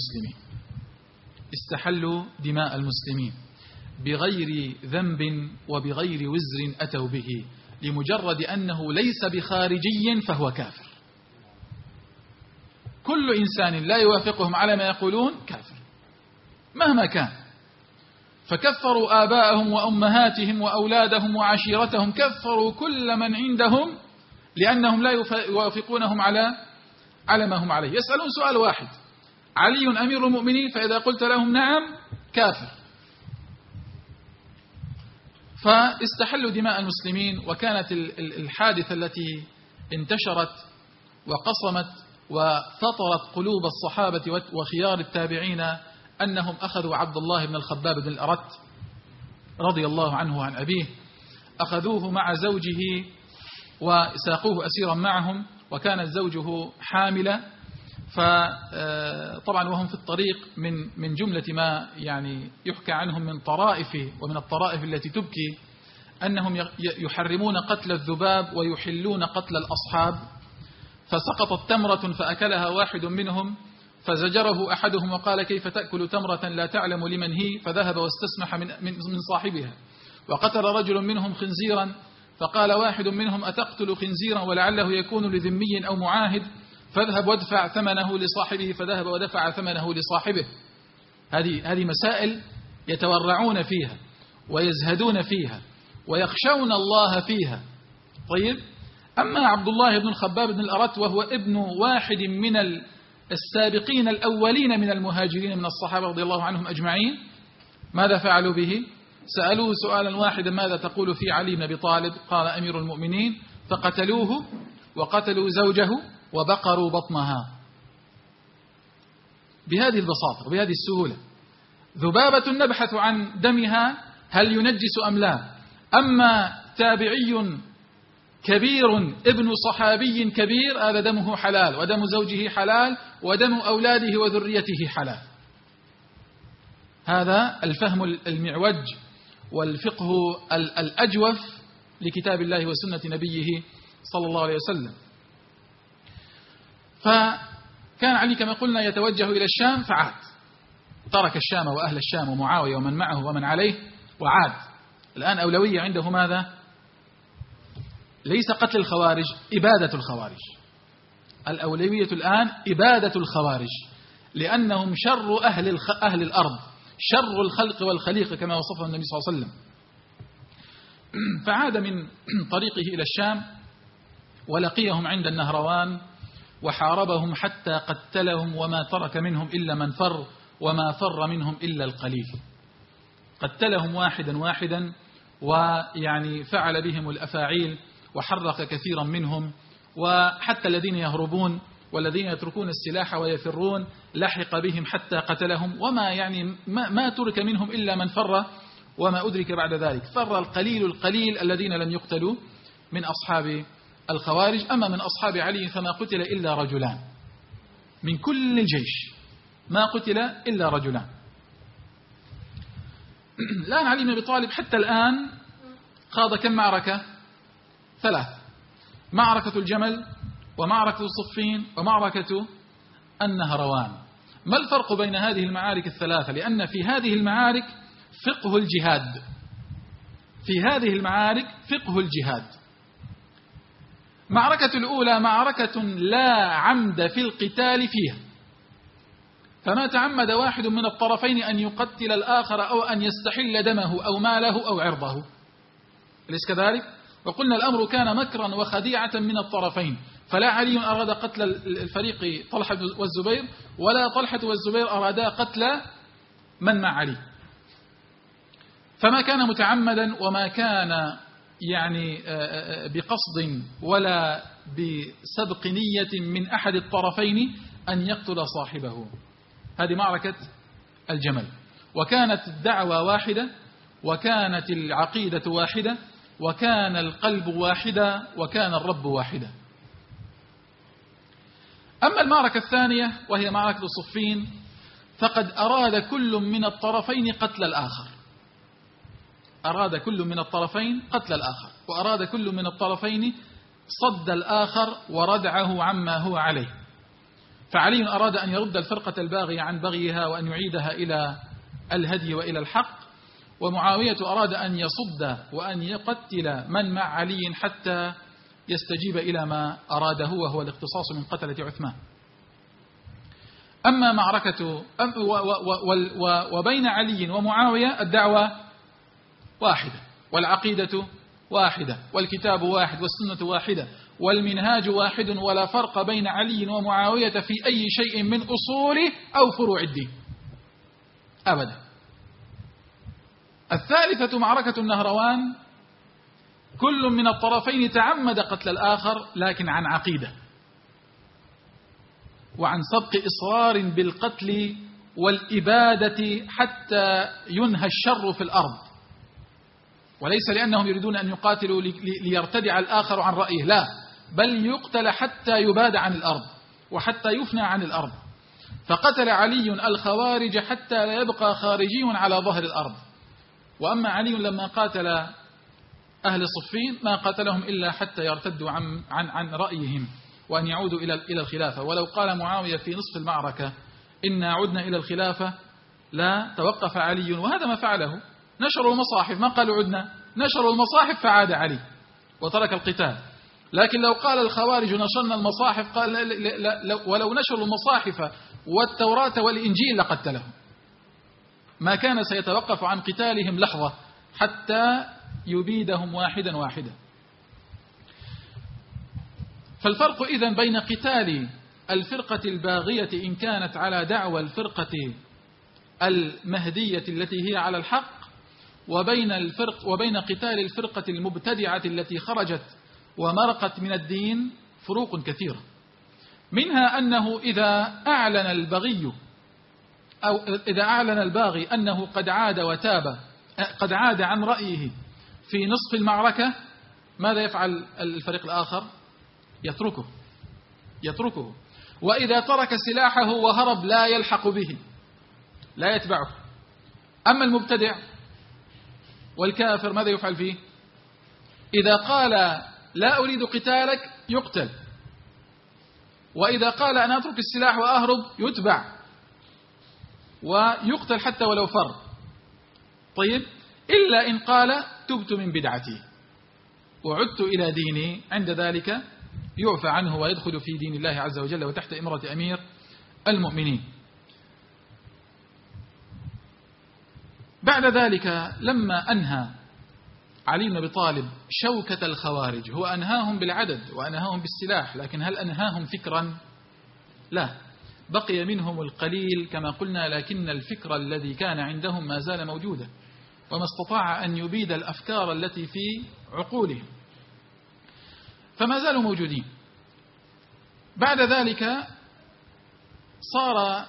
دماء المسلمين بغير ذنب وبغير وزر أتوا به، لمجرد أنه ليس بخارجي فهو كافر. كل إنسان لا يوافقهم على ما يقولون كافر مهما كان. فكفروا آباءهم وأمهاتهم وأولادهم وعشيرتهم، كفروا كل من عندهم لأنهم لا يوافقونهم على ما هم عليه. يسألون سؤال واحد: علي أمير المؤمنين؟ فإذا قلت لهم نعم كافر. فاستحلوا دماء المسلمين، وكانت الحادثة التي انتشرت وقصمت وفطرت قلوب الصحابة وخيار التابعين أنهم أخذوا عبد الله بن الخباب بن الأرت رضي الله عنه وعن أبيه، أخذوه مع زوجه وساقوه أسيرا معهم، وكانت زوجه حاملة. فطبعا وهم في الطريق من جملة ما يعني يحكى عنهم من طرائف، ومن الطرائف التي تبكي، أنهم يحرمون قتل الذباب ويحلون قتل الأصحاب. فسقطت تمرة فأكلها واحد منهم، فزجره أحدهم وقال: كيف تأكل تمرة لا تعلم لمن هي؟ فذهب واستسمح من صاحبها. وقتل رجل منهم خنزيرا، فقال واحد منهم: أتقتل خنزيرا ولعله يكون لذمي أو معاهد؟ فاذهب وادفع ثمنه لصاحبه. فذهب ودفع ثمنه لصاحبه. هذه مسائل يتورعون فيها ويزهدون فيها ويخشون الله فيها. طيب، أما عبد الله بن الخباب بن الأرت وهو ابن واحد من السابقين الأولين من المهاجرين من الصحابة رضي الله عنهم أجمعين، ماذا فعلوا به؟ سألوه سؤالا واحدا: ماذا تقول في علي بن أبي طالب؟ قال: أمير المؤمنين. فقتلوه وقتلوا زوجه وبقروا بطنها. بهذه البساطة وبهذه السهولة. ذبابة نبحث عن دمها هل ينجس أم لا. أما تابعي كبير ابن صحابي كبير، هذا دمه حلال، ودم زوجه حلال، ودم أولاده وذريته حلال. هذا الفهم المعوج والفقه الأجوف لكتاب الله وسنة نبيه صلى الله عليه وسلم. فكان علي كما قلنا يتوجه إلى الشام، فعاد، ترك الشام وأهل الشام ومعاوية ومن معه ومن عليه وعاد. الآن أولوية عنده ماذا؟ ليس قتل الخوارج، إبادة الخوارج. الأولوية الآن إبادة الخوارج، لأنهم شر أهل الأرض، شر الخلق والخليقة كما وصفه النبي صلى الله عليه وسلم. فعاد من طريقه إلى الشام ولقيهم عند النهروان وحاربهم حتى قتلهم، وما ترك منهم إلا من فر، وما فر منهم إلا القليل. قتلهم واحدا واحدا، ويعني فعل بهم الأفاعيل وحرق كثيرا منهم، وحتى الذين يهربون والذين يتركون السلاح ويفرون لحق بهم حتى قتلهم، وما يعني ما ترك منهم إلا من فر، وما أدرك بعد ذلك. فر القليل الذين لم يقتلوا من أصحاب الخوارج. أما من أصحاب علي فما قتل إلا رجلان من كل الجيش، ما قتل إلا رجلان. الآن علي بن أبي طالب حتى الآن خاض كم معركة؟ 3: معركة الجمل، ومعركة الصفين، ومعركة النهروان. ما الفرق بين هذه المعارك الثلاثة؟ لأن في هذه المعارك فقه الجهاد، في هذه المعارك فقه الجهاد. معركة الأولى معركة لا عمد في القتال فيها، فما تعمد واحد من الطرفين أن يقتل الآخر أو أن يستحل دمه أو ماله أو عرضه، أليس كذلك؟ وقلنا الأمر كان مكرا وخديعة من الطرفين، فلا علي أراد قتل الفريق طلحة والزبير، ولا طلحة والزبير أرادا قتل من مع علي. فما كان متعمدا، وما كان يعني بقصد ولا بسبق نية من أحد الطرفين أن يقتل صاحبه. هذه معركة الجمل، وكانت الدعوة واحدة، وكانت العقيدة واحدة، وكان القلب واحدا، وكان الرب واحدا. أما المعركة الثانية وهي معركة الصفين، فقد أراد كل من الطرفين قتل الآخر، أراد كل من الطرفين قتل الآخر، وأراد كل من الطرفين صد الآخر وردعه عما هو عليه. فعلي أراد أن يرد الفرقة الباغية عن بغيها وأن يعيدها إلى الهدي وإلى الحق، ومعاوية أراد أن يصد وأن يقتل من مع علي حتى يستجيب إلى ما أراده، وهو الاقتصاص من قتلة عثمان. أما معركة وبين علي ومعاوية الدعوة واحدة، والعقيدة واحدة، والكتاب واحد، والسنة واحدة، والمنهاج واحد، ولا فرق بين علي ومعاوية في أي شيء من أصول أو فروع الدين أبدا. الثالثة معركة النهروان، كل من الطرفين تعمد قتل الآخر لكن عن عقيدة وعن سبق إصرار بالقتل والإبادة حتى ينهى الشر في الأرض، وليس لأنهم يريدون أن يقاتلوا ليرتدع الآخر عن رأيه، لا، بل يقتل حتى يباد عن الأرض وحتى يفنى عن الأرض. فقتل علي الخوارج حتى لا يبقى خارجي على ظهر الأرض. وأما علي لما قاتل أهل صفين ما قاتلهم إلا حتى يرتدوا عن رأيهم وأن يعودوا إلى الخلافة. ولو قال معاوية في نصف المعركة إنا عدنا إلى الخلافة لا توقف علي، وهذا ما فعله، نشروا المصاحف، ما قالوا عدنا، نشروا المصاحف فعاد علي وترك القتال. لكن لو قال الخوارج نشرنا المصاحف، قال لا ولو نشروا المصاحف والتوراة والإنجيل لقتلهم، ما كان سيتوقف عن قتالهم لحظة حتى يبيدهم واحدا واحدا. فالفرق إذن بين قتال الفرقة الباغية إن كانت على دعوى الفرقة المهدية التي هي على الحق، وبين قتال الفرقة المبتدعة التي خرجت ومرقت من الدين فروق كثيرة. منها أنه إذا أعلن الباغي أنه قد عاد وتاب، قد عاد عن رأيه في نصف المعركة، ماذا يفعل الفريق الآخر؟ يتركه. وإذا ترك سلاحه وهرب لا يلحق به، لا يتبعه. أما المبتدع والكافر ماذا يفعل فيه؟ إذا قال لا أريد قتالك يقتل، وإذا قال أنا أترك السلاح وأهرب يتبع ويقتل حتى ولو فر. طيب، إلا إن قال تبت من بدعتي وعدت إلى ديني، عند ذلك يعفى عنه ويدخل في دين الله عز وجل وتحت إمرة أمير المؤمنين. بعد ذلك لما أنهى علي بن أبي طالب شوكة الخوارج، هو أنهاهم بالعدد وأنهاهم بالسلاح، لكن هل أنهاهم فكرا؟ لا، بقي منهم القليل كما قلنا، لكن الفكر الذي كان عندهم ما زال موجودا، وما استطاع أن يبيد الأفكار التي في عقولهم، فما زالوا موجودين. بعد ذلك صار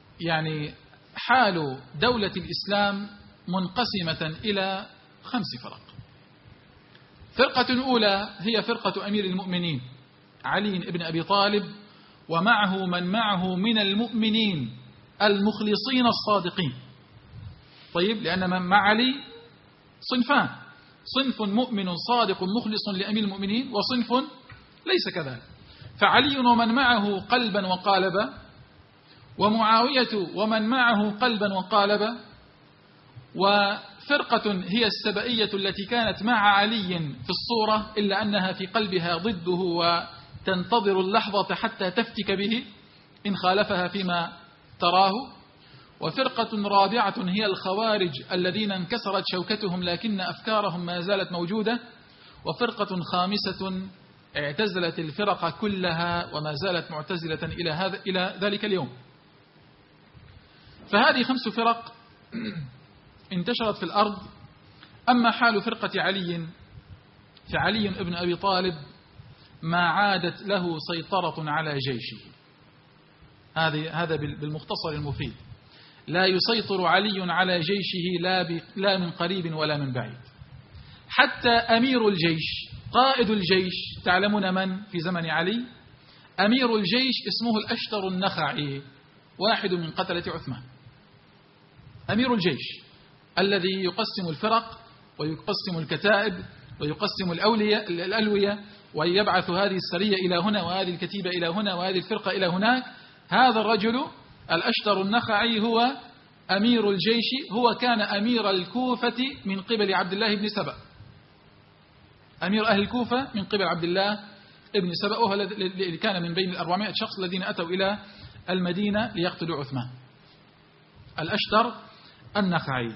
حال دولة الإسلام منقسمة إلى 5 فرق. فرقة أولى هي فرقة أمير المؤمنين علي بن أبي طالب، ومعه من معه من المؤمنين المخلصين الصادقين. طيب، لأن من مع علي صنفان، صنف مؤمن صادق مخلص لأمير المؤمنين، وصنف ليس كذلك. فعلي ومن معه قلبا وقالبا، ومعاوية ومن معه قلبا وقالبا، وفرقة هي السبئية التي كانت مع علي في الصورة إلا أنها في قلبها ضده وتنتظر اللحظة حتى تفتك به إن خالفها فيما تراه. وفرقة رابعة هي الخوارج الذين انكسرت شوكتهم لكن أفكارهم ما زالت موجودة. وفرقة خامسة اعتزلت الفرق كلها وما زالت معتزلة إلى ذلك اليوم. فهذه 5 فرق انتشرت في الأرض. أما حال فرقة علي، فعلي بن أبي طالب ما عادت له سيطرة على جيشه، هذا بالمختصر المفيد. لا يسيطر علي على جيشه لا من قريب ولا من بعيد. حتى أمير الجيش، قائد الجيش، تعلمون من في زمن علي؟ أمير الجيش اسمه الأشتر النخعي، واحد من قتلة عثمان. أمير الجيش الذي يقسم الفرق ويقسم الكتائب ويقسم الألوية ويبعث هذه السرية إلى هنا وهذه الكتيبة إلى هنا وهذه الفرقة إلى هناك. هذا الرجل الأشتر النخعي هو أمير الجيش. هو كان أمير الكوفة من قبل عبد الله بن سبأ، أمير أهل الكوفة من قبل عبد الله بن سبأ، وهو الذي كان من بين 400 شخص الذين أتوا إلى المدينة ليقتلوا عثمان، الأشتر النخعي.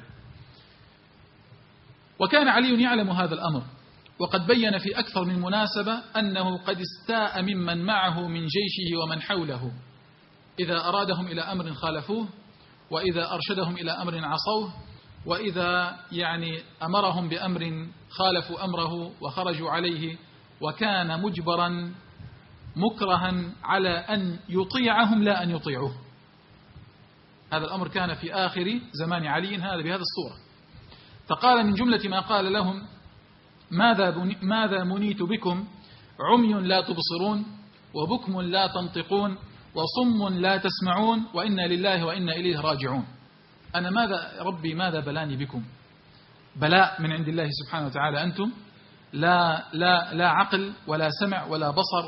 وكان علي يعلم هذا الأمر، وقد بين في أكثر من مناسبة أنه قد استاء ممن معه من جيشه ومن حوله، إذا أرادهم إلى أمر خالفوه، وإذا أرشدهم إلى أمر عصوه، وإذا أمرهم بأمر خالفوا أمره وخرجوا عليه، وكان مجبرا مكرها على أن يطيعهم لا أن يطيعوه. هذا الأمر كان في آخر زمان علي هذا بهذا الصورة. فقال من جملة ما قال لهم: ماذا منيت بكم؟ عمي لا تبصرون، وبكم لا تنطقون، وصم لا تسمعون، وإنا لله وإنا إليه راجعون. أنا ماذا بلاني بكم؟ بلاء من عند الله سبحانه وتعالى. أنتم لا عقل ولا سمع ولا بصر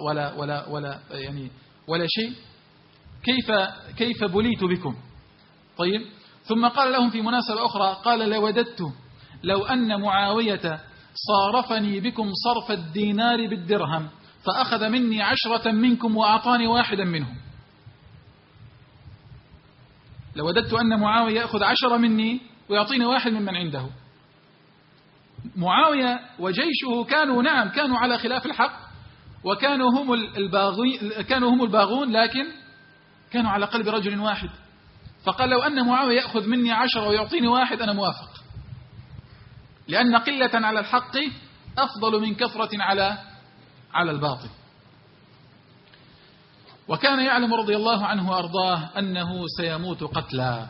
ولا شيء. كيف بليت بكم؟ طيب، ثم قال لهم في مناسبة أخرى، قال: لوددت لو أن معاوية صارفني بكم صرف الدينار بالدرهم، فأخذ مني 10 منكم وأعطاني 1 منهم. لوددت أن معاوية يأخذ 10 مني ويعطيني 1 ممن عنده. معاوية وجيشه كانوا على خلاف الحق، وكانوا هم الباغون، لكن كانوا على قلب رجل واحد. فقال: لو أن معاوية يأخذ مني 10 ويعطيني 1 أنا موافق، لأن قلة على الحق أفضل من كثرة على الباطل. وكان يعلم رضي الله عنه وأرضاه أنه سيموت قتلا،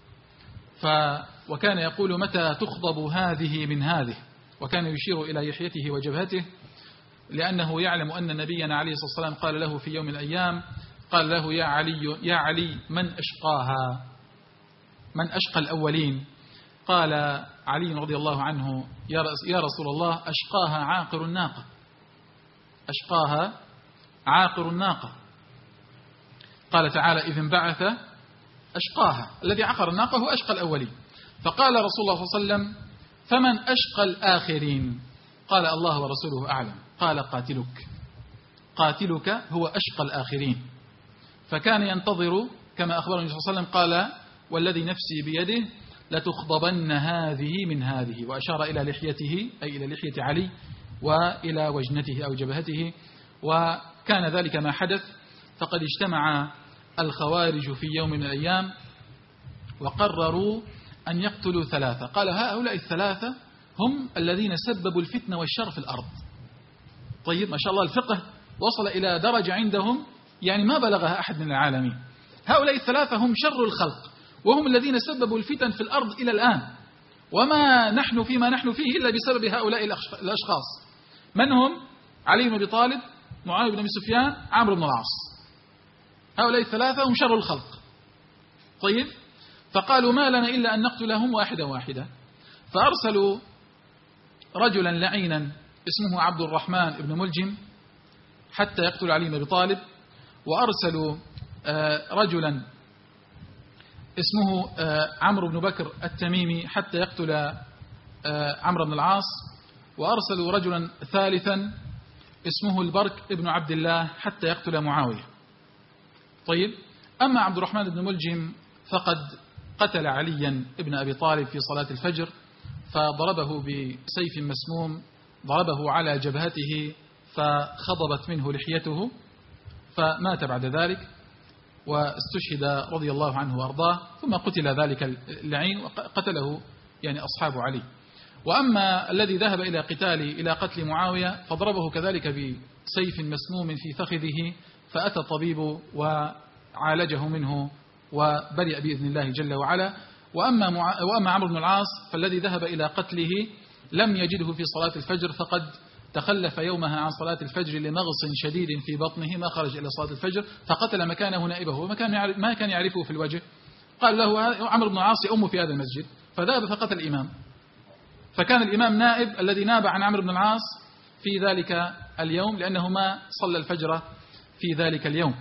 وكان يقول: متى تخضب هذه من هذه؟ وكان يشير إلى لحيته وجبهته، لأنه يعلم أن نبينا عليه الصلاة والسلام قال له في يوم من الأيام، قال له: يا علي من أشقاها؟ من أشقى الأولين؟ قال علي رضي الله عنه: يا رسول الله، أشقاها عاقر الناقة. أشقاها عاقر الناقة. قال تعالى: إذ انبعث أشقاها. الذي عقر الناقة هو أشقى الأولين. فقال رسول الله صلى الله عليه وسلم: فمن أشقى الآخرين؟ قال: الله ورسوله أعلم. قال: قاتلك هو أشقى الآخرين. فكان ينتظر كما أخبر النبي صلى الله عليه وسلم، قال: والذي نفسي بيده لتخضبن هذه من هذه، وأشار إلى لحيته، أي إلى لحية علي، وإلى وجنته أو جبهته. وكان ذلك ما حدث. فقد اجتمع الخوارج في يوم من الأيام وقرروا أن يقتلوا 3. قال: هؤلاء 3 هم الذين سببوا الفتنة والشر في الأرض. طيب، ما شاء الله الفقه وصل إلى درجة عندهم ما بلغها أحد من العالمين. هؤلاء 3 هم شر الخلق، وهم الذين سببوا الفتن في الأرض إلى الآن، وما نحن فيما نحن فيه إلا بسبب هؤلاء الأشخاص. من هم؟ علي بن أبي طالب، معاوية بن أبي سفيان، عمرو بن العاص. هؤلاء 3 هم شر الخلق. طيب، فقالوا: ما لنا إلا أن نقتلهم 1 فأرسلوا رجلا لعينا اسمه عبد الرحمن بن ملجم حتى يقتل علي بن أبي طالب، وأرسلوا رجلا اسمه عمرو بن بكر التميمي حتى يقتل عمرو بن العاص، وأرسلوا رجلا ثالثا اسمه البرك ابن عبد الله حتى يقتل معاوية. طيب، أما عبد الرحمن بن ملجم فقد قتل عليا ابن أبي طالب في صلاة الفجر، فضربه بسيف مسموم، ضربه على جبهته فخضبت منه لحيته، فمات بعد ذلك واستشهد رضي الله عنه وأرضاه. ثم قتل ذلك اللعين وقتله أصحاب علي. وأما الذي ذهب إلى قتل معاوية فضربه كذلك بسيف مسموم في فخذه، فأتى الطبيب وعالجه منه وبرئ بإذن الله جل وعلا. وأما عمرو بن العاص فالذي ذهب إلى قتله لم يجده في صلاة الفجر، فقد تخلف يومها عن صلاة الفجر لمغص شديد في بطنه، ما خرج إلى صلاة الفجر، فقتل مكانه نائبه وما كان يعرفه في الوجه. قال له عمرو بن العاص يؤم في هذا المسجد، فذهب فقتل الإمام، فكان الإمام نائب الذي ناب عن عمرو بن العاص في ذلك اليوم، لأنه ما صلى الفجر في ذلك اليوم.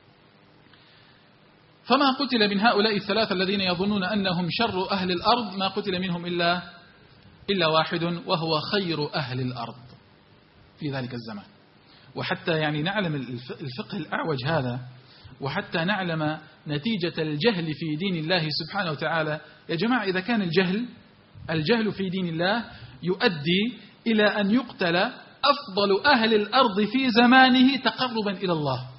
فما قتل من هؤلاء 3 الذين يظنون أنهم شر أهل الأرض، ما قتل منهم إلا 1، وهو خير أهل الأرض في ذلك الزمان. وحتى نعلم الفقه الأعوج هذا، وحتى نعلم نتيجة الجهل في دين الله سبحانه وتعالى. يا جماعة، إذا كان الجهل في دين الله يؤدي إلى أن يقتل أفضل أهل الأرض في زمانه تقربا إلى الله،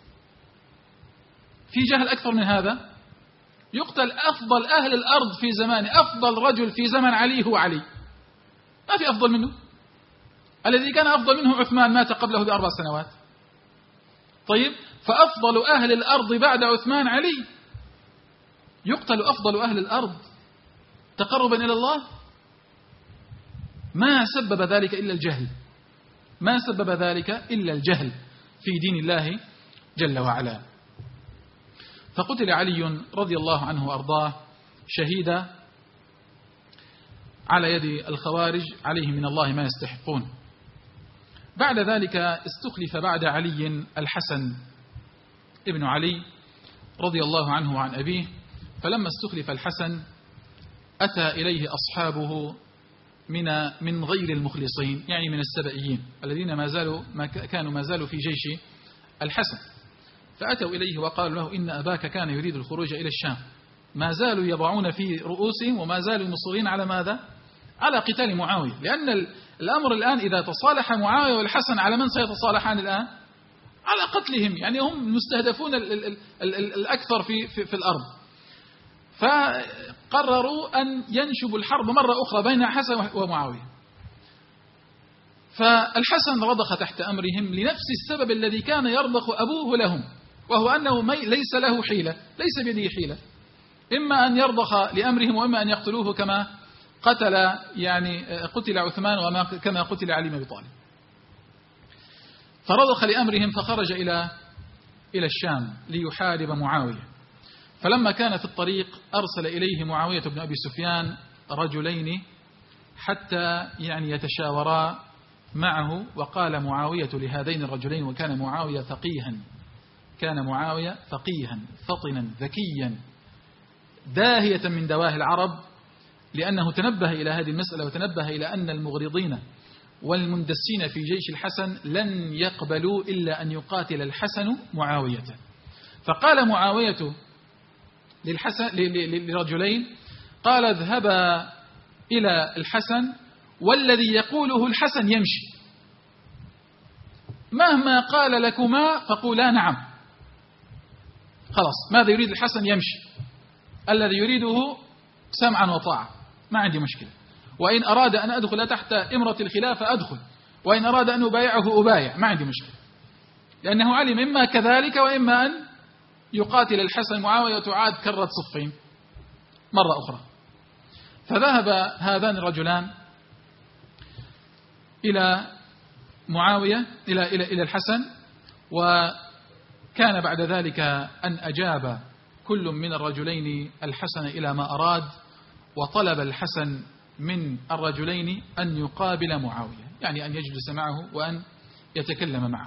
في جهل أكثر من هذا؟ يقتل أفضل أهل الأرض في زمانه، أفضل رجل في زمن علي هو علي، ما في أفضل منه. الذي كان أفضل منه عثمان مات قبله ب4 سنوات. طيب، فأفضل أهل الأرض بعد عثمان علي، يقتل أفضل أهل الأرض تقربا إلى الله. ما سبب ذلك إلا الجهل، ما سبب ذلك إلا الجهل في دين الله جل وعلا. فقتل علي رضي الله عنه وأرضاه شهيدا على يد الخوارج عليهم من الله ما يستحقون. بعد ذلك استخلف بعد علي الحسن ابن علي رضي الله عنه وعن أبيه. فلما استخلف الحسن أتى إليه أصحابه من غير المخلصين، يعني من السبئيين الذين ما زالوا في جيش الحسن. فأتوا إليه وقالوا له إن أباك كان يريد الخروج إلى الشام. ما زالوا يضعون في رؤوسهم وما زالوا مصرين على ماذا؟ على قتال معاوية، لأن الأمر الآن إذا تصالح معاوية والحسن على من سيتصالحان الآن؟ على قتلهم، يعني هم المستهدفون الأكثر في الأرض. فقرروا أن ينشبوا الحرب مرة أخرى بين حسن ومعاوية. فالحسن رضخ تحت أمرهم لنفس السبب الذي كان يرضخ أبوه لهم، وهو أنه ليس له حيلة، ليس بيده حيلة، إما أن يرضخ لأمرهم وإما أن يقتلوه كما قتل عثمان وكما قتل علي بن أبي طالب. فرضخ لأمرهم فخرج إلى الشام ليحارب معاوية. فلما كان في الطريق أرسل إليه معاوية بن أبي سفيان رجلين حتى يتشاورا معه. وقال معاوية لهذين الرجلين، وكان معاوية فقيها فطنا ذكيا داهية من دواهي العرب، لأنه تنبه إلى هذه المسألة وتنبه إلى أن المغرضين والمندسين في جيش الحسن لن يقبلوا إلا أن يقاتل الحسن معاوية. فقال معاوية للرجلين، قال اذهبا إلى الحسن والذي يقوله الحسن يمشي، مهما قال لكما فقولا نعم. خلاص، ماذا يريد الحسن يمشي، الذي يريده سمعا وطاعة، ما عندي مشكلة. وإن أراد أن أدخل تحت إمرة الخلافة أدخل، وإن أراد أن أبايعه أبايع، ما عندي مشكلة، لأنه علم إما كذلك وإما أن يقاتل الحسن معاوية وتعاد كرة صفين مرة أخرى. فذهب هذان الرجلان إلى معاوية إلى الحسن. وكان بعد ذلك أن أجاب كل من الرجلين الحسن إلى ما أراد، وطلب الحسن من الرجلين أن يقابل معاوية، يعني أن يجلس معه وأن يتكلم معه.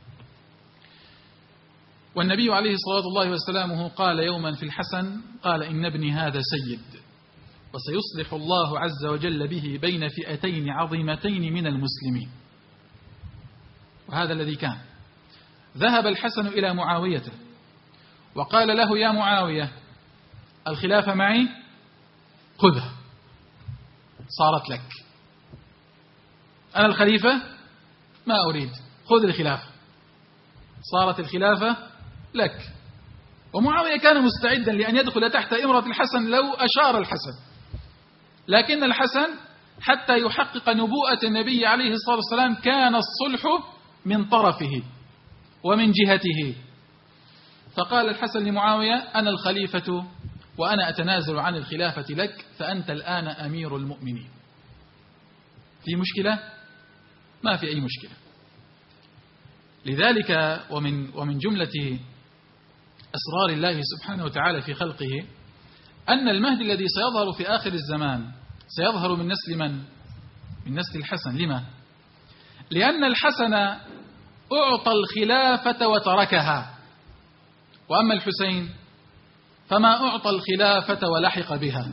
والنبي عليه الصلاة الله وسلامه قال يوما في الحسن، قال إن ابني هذا سيد، وسيصلح الله عز وجل به بين فئتين عظيمتين من المسلمين. وهذا الذي كان. ذهب الحسن إلى معاوية وقال له يا معاوية، الخلافة معي، خذها، صارت لك، أنا الخليفة ما أريد، خذ الخلافة، صارت الخلافة لك. ومعاوية كان مستعدا لأن يدخل تحت إمرة الحسن لو أشار الحسن، لكن الحسن حتى يحقق نبوءة النبي عليه الصلاة والسلام كان الصلح من طرفه ومن جهته. فقال الحسن لمعاوية أنا الخليفة وأنا أتنازل عن الخلافة لك، فأنت الآن أمير المؤمنين. في مشكلة؟ ما في أي مشكلة. لذلك ومن جملة أسرار الله سبحانه وتعالى في خلقه أن المهدي الذي سيظهر في آخر الزمان سيظهر من نسل من؟ من نسل الحسن. لما؟ لأن الحسن أعطى الخلافة وتركها، وأما الحسين فما أعطى الخلافة ولحق بها،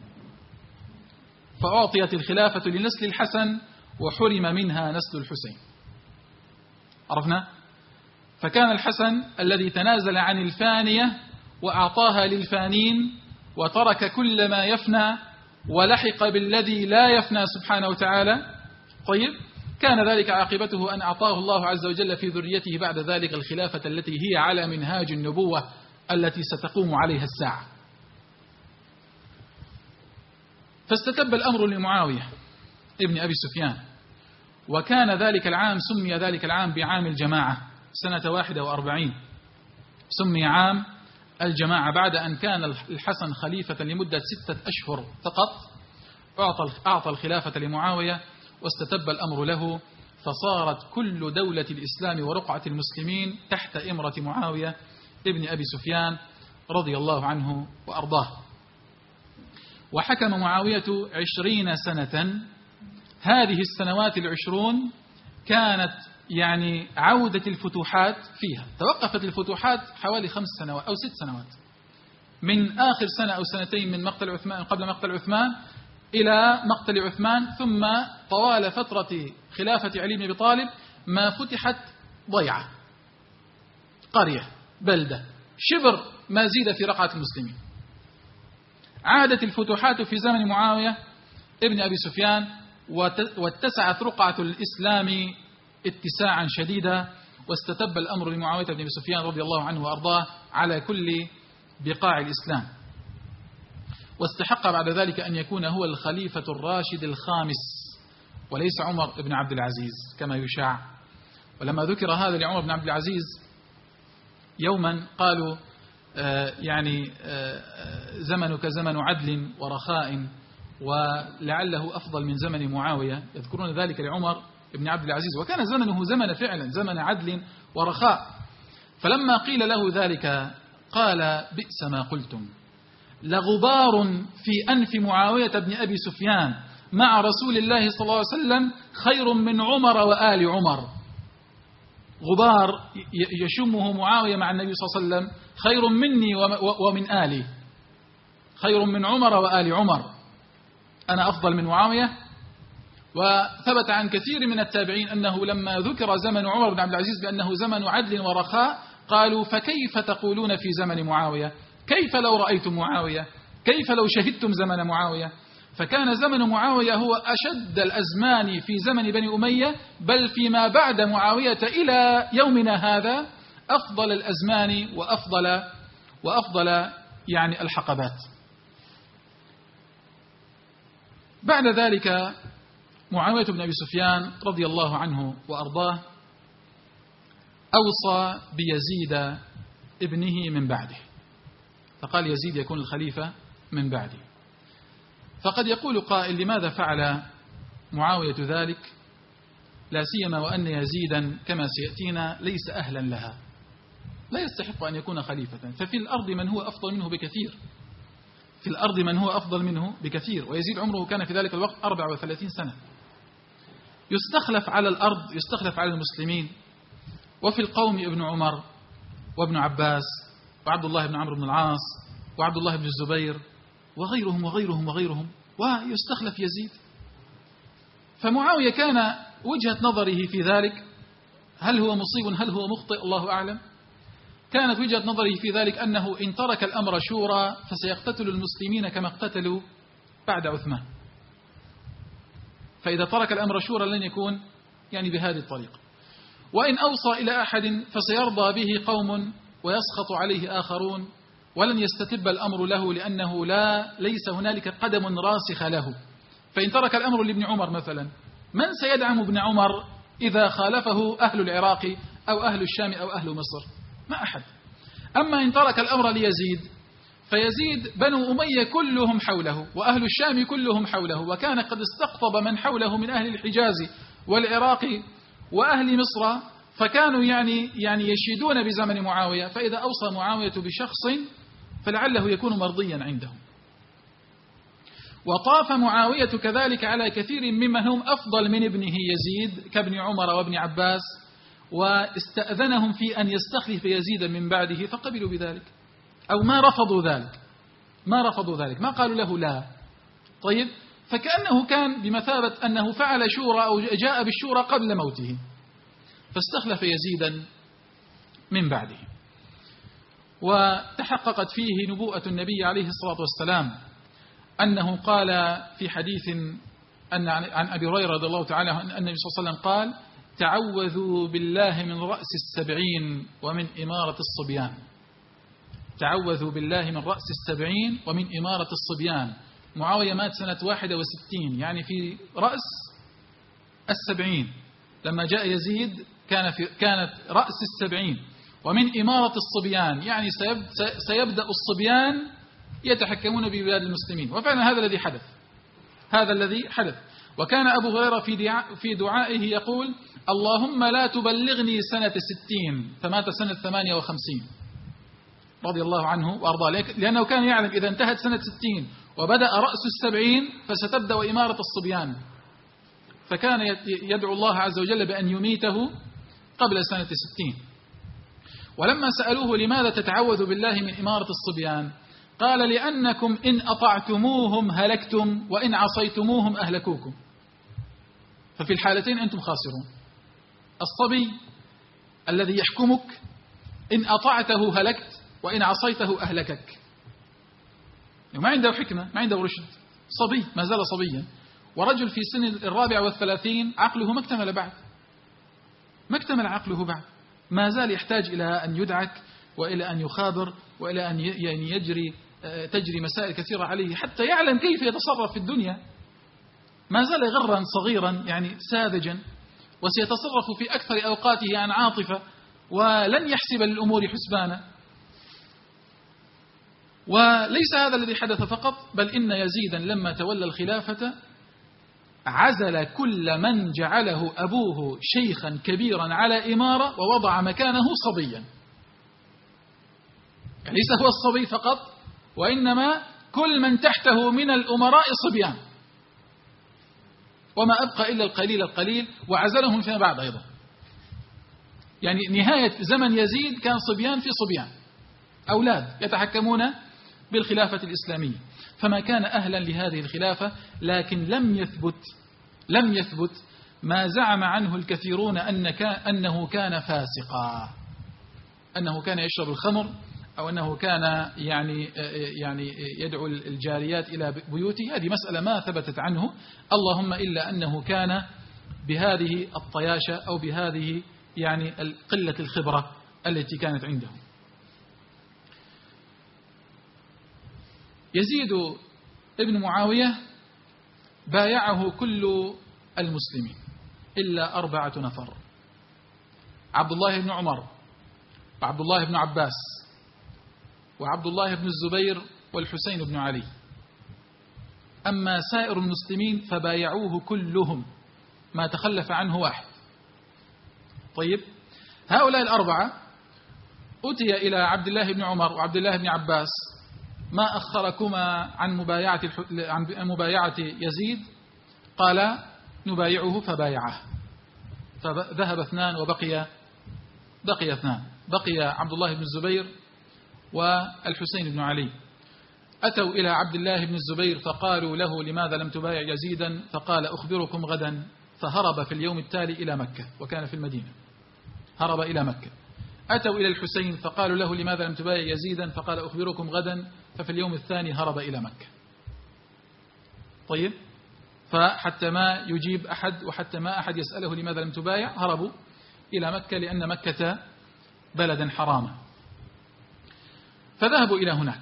فأعطيت الخلافة لنسل الحسن وحرم منها نسل الحسين. عرفنا؟ فكان الحسن الذي تنازل عن الفانية وأعطاها للفانين وترك كل ما يفنى ولحق بالذي لا يفنى سبحانه وتعالى. طيب، كان ذلك عاقبته أن أعطاه الله عز وجل في ذريته بعد ذلك الخلافة التي هي على منهاج النبوة التي ستقوم عليها الساعة. فاستتب الأمر لمعاوية ابن أبي سفيان، وكان ذلك العام سمي ذلك العام بعام الجماعة سنة 41. سمي عام الجماعة بعد أن كان الحسن خليفة لمدة 6 أشهر فقط. أعطى الخلافة لمعاوية واستتب الأمر له، فصارت كل دولة الإسلام ورقعة المسلمين تحت إمرة معاوية ابن أبي سفيان رضي الله عنه وأرضاه. وحكم معاوية 20 سنة. هذه السنوات 20 كانت يعني عودة الفتوحات فيها. توقفت الفتوحات حوالي 5 سنوات أو 6 سنوات، من آخر سنة أو سنتين من مقتل عثمان، قبل مقتل عثمان إلى مقتل عثمان، ثم طوال فترة خلافة علي بن أبي طالب ما فتحت ضيعة، قرية، بلدة، شبر ما زيد في رقعة المسلمين. عادت الفتوحات في زمن معاوية ابن أبي سفيان، واتسعت رقعة الإسلام اتساعا شديدا، واستتب الأمر لمعاوية بن أبي سفيان رضي الله عنه وأرضاه على كل بقاع الإسلام، واستحق بعد ذلك أن يكون هو الخليفة الراشد الخامس وليس عمر بن عبد العزيز كما يشاع. ولما ذكر هذا لعمر بن عبد العزيز يوما قالوا زمنك زمن عدل ورخاء ولعله أفضل من زمن معاوية، يذكرون ذلك لعمر بن عبد العزيز، وكان زمنه زمن فعلا زمن عدل ورخاء. فلما قيل له ذلك قال: بئس ما قلتم، لغبار في أنف معاوية بن أبي سفيان مع رسول الله صلى الله عليه وسلم خير من عمر وآل عمر. غبار يشمه معاوية مع النبي صلى الله عليه وسلم خير مني ومن آلي، خير من عمر وآل عمر، أنا أفضل من معاوية. وثبت عن كثير من التابعين أنه لما ذكر زمن عمر بن عبد العزيز بأنه زمن عدل ورخاء قالوا: فكيف تقولون في زمن معاوية؟ كيف لو رأيتم معاوية؟ كيف لو شهدتم زمن معاوية؟ فكان زمن معاوية هو أشد الأزمان في زمن بني أمية، بل فيما بعد معاوية إلى يومنا هذا أفضل الأزمان وأفضل يعني الحقبات. بعد ذلك معاوية بن أبي سفيان رضي الله عنه وأرضاه أوصى بيزيد ابنه من بعده، فقال يزيد يكون الخليفة من بعده. فقد يقول قائل: لماذا فعل معاوية ذلك؟ لا سيما وأن يزيدا كما سيأتينا ليس أهلا لها، لا يستحق أن يكون خليفة، ففي الأرض من هو أفضل منه بكثير، في الأرض من هو أفضل منه بكثير. ويزيد عمره كان في ذلك الوقت 34 سنة، يستخلف على الأرض، يستخلف على المسلمين. وفي القوم ابن عمر وابن عباس وعبد الله بن عمرو بن العاص وعبد الله بن الزبير وغيرهم وغيرهم وغيرهم، ويستخلف يزيد. فمعاوية كان وجهة نظره في ذلك، هل هو مصيب هل هو مخطئ الله أعلم، كانت وجهة نظره في ذلك أنه إن ترك الأمر شورى فسيقتتل المسلمين كما اقتتلوا بعد عثمان، فإذا ترك الأمر شورى لن يكون يعني بهذه الطريقة. وإن أوصى إلى أحد فسيرضى به قوم ويسخط عليه آخرون، ولن يستتب الأمر له لأنه ليس هنالك قدم راسخ له. فإن ترك الأمر لابن عمر مثلا، من سيدعم ابن عمر إذا خالفه أهل العراق أو أهل الشام أو أهل مصر؟ ما أحد. أما إن ترك الأمر ليزيد فيزيد بنو أمية كلهم حوله وأهل الشام كلهم حوله، وكان قد استقطب من حوله من أهل الحجاز والعراق وأهل مصر، فكانوا يعني يشيدون بزمن معاوية. فإذا أوصى معاوية بشخص فلعله يكون مرضيا عندهم. وطاف معاوية كذلك على كثير ممن هم أفضل من ابنه يزيد كابن عمر وابن عباس، واستأذنهم في أن يستخلف يزيدا من بعده، فقبلوا بذلك أو ما رفضوا ذلك، ما قالوا له لا. طيب، فكأنه كان بمثابة أنه فعل شورى أو جاء بالشورى قبل موته، فاستخلف يزيدا من بعده. وتحققت فيه نبوءة النبي عليه الصلاة والسلام أنه قال في حديث أن عن أبي هريرة رضي الله تعالى عنه أن النبي صلى الله عليه وسلم قال: تعوذوا بالله من رأس 70 ومن إمارة الصبيان. تعوذوا بالله من رأس 70 ومن إمارة الصبيان. معاوية مات سنة 61، يعني في رأس 70. لما جاء يزيد كانت رأس 70. ومن إمارة الصبيان يعني سيبدأ الصبيان يتحكمون ببلاد المسلمين. وفعلا هذا الذي حدث. وكان أبو هريرة في دعائه يقول: اللهم لا تبلغني سنة 60. فمات سنة 58 رضي الله عنه وأرضاه، لأنه كان يعلم إذا انتهت سنة 60 وبدأ رأس 70 فستبدأ إمارة الصبيان، فكان يدعو الله عز وجل بأن يميته قبل سنة 60. ولما سألوه لماذا تتعوذ بالله من إمارة الصبيان، قال: لأنكم إن أطعتموهم هلكتم وإن عصيتموهم أهلكوكم. ففي الحالتين أنتم خاسرون. الصبي الذي يحكمك إن أطعته هلكت وإن عصيته أهلكك. ما عنده حكمة، ما عنده رشد، صبي، ما زال صبيا. ورجل في سن 34 عقله ما اكتمل عقله بعد، ما زال يحتاج إلى أن يدعك وإلى أن يخابر وإلى أن تجري مسائل كثيرة عليه حتى يعلم كيف يتصرف في الدنيا. ما زال غرا صغيرا يعني ساذجا، وسيتصرف في أكثر أوقاته عن عاطفة ولن يحسب للأمور حسبانا. وليس هذا الذي حدث فقط، بل إن يزيدا لما تولى الخلافة عزل كل من جعله أبوه شيخا كبيرا على إمارة ووضع مكانه صبيا. يعني ليس هو الصبي فقط، وإنما كل من تحته من الأمراء صبيان، وما أبقى إلا القليل، وعزلهم فيما بعد أيضا. يعني نهاية زمن يزيد كان صبيان في صبيان، أولاد يتحكمون بالخلافة الإسلامية. فما كان أهلا لهذه الخلافة، لكن لم يثبت ما زعم عنه الكثيرون أنه كان فاسقا، أنه كان يشرب الخمر، أو أنه كان يعني يدعو الجاريات إلى بيوته. هذه مسألة ما ثبتت عنه، اللهم إلا أنه كان بهذه الطياشة أو بهذه يعني قلة الخبرة التي كانت عنده. يزيد ابن معاوية بايعه كل المسلمين إلا 4 نفر: عبد الله بن عمر، وعبد الله بن عباس، وعبد الله بن الزبير، والحسين بن علي. أما سائر المسلمين فبايعوه كلهم، ما تخلف عنه واحد. طيب، هؤلاء 4 أتي إلى عبد الله بن عمر وعبد الله بن عباس: ما أخركما عن مبايعة يزيد؟ قال: نبايعه، فبايعه. فذهب 2 وبقي 2، بقي عبد الله بن الزبير والحسين بن علي. أتوا إلى عبد الله بن الزبير فقالوا له: لماذا لم تبايع يزيدا؟ فقال: أخبركم غدا. فهرب في اليوم التالي إلى مكة، وكان في المدينة، هرب إلى مكة. أتوا إلى الحسين فقالوا له: لماذا لم تبايع يزيدا؟ فقال: أخبركم غدا. ففي اليوم الثاني هرب إلى مكة. طيب، فحتى ما يجيب أحد وحتى ما أحد يسأله لماذا لم تبايع، هربوا إلى مكة، لأن مكة بلدا حراما. فذهبوا إلى هناك.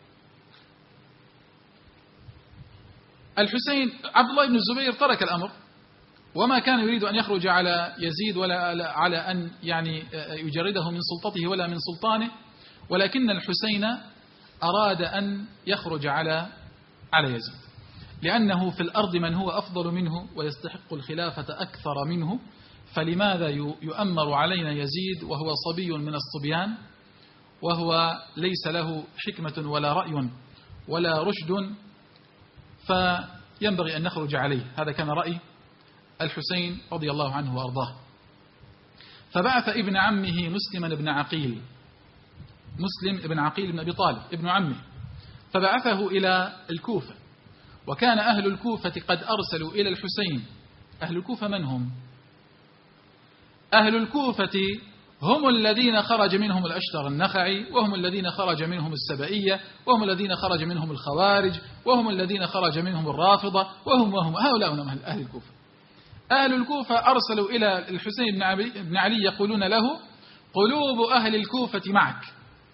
الحسين عبد الله بن الزبير ترك الأمر، وما كان يريد أن يخرج على يزيد ولا على أن يعني يجرده من سلطته ولا من سلطانه، ولكن الحسين أراد أن يخرج على يزيد، لأنه في الأرض من هو أفضل منه ويستحق الخلافة أكثر منه. فلماذا يؤمر علينا يزيد وهو صبي من الصبيان، وهو ليس له حكمة ولا رأي ولا رشد، فينبغي أن نخرج عليه. هذا كان رأي الحسين رضي الله عنه وأرضاه. فبعث ابن عمه مسلم بن عقيل بن أبي طالب ابن عمه، فبعثه إلى الكوفة. وكان أهل الكوفة قد أرسلوا إلى الحسين. أهل الكوفة من هم؟ أهل الكوفة هم الذين خرج منهم الأشتر النخعي، وهم الذين خرج منهم السبئية، وهم الذين خرج منهم الخوارج، وهم الذين خرج منهم الرافضة، وهم هؤلاء هم أهل الكوفة. أهل الكوفة أرسلوا إلى الحسين بن علي يقولون له: قلوب أهل الكوفة معك،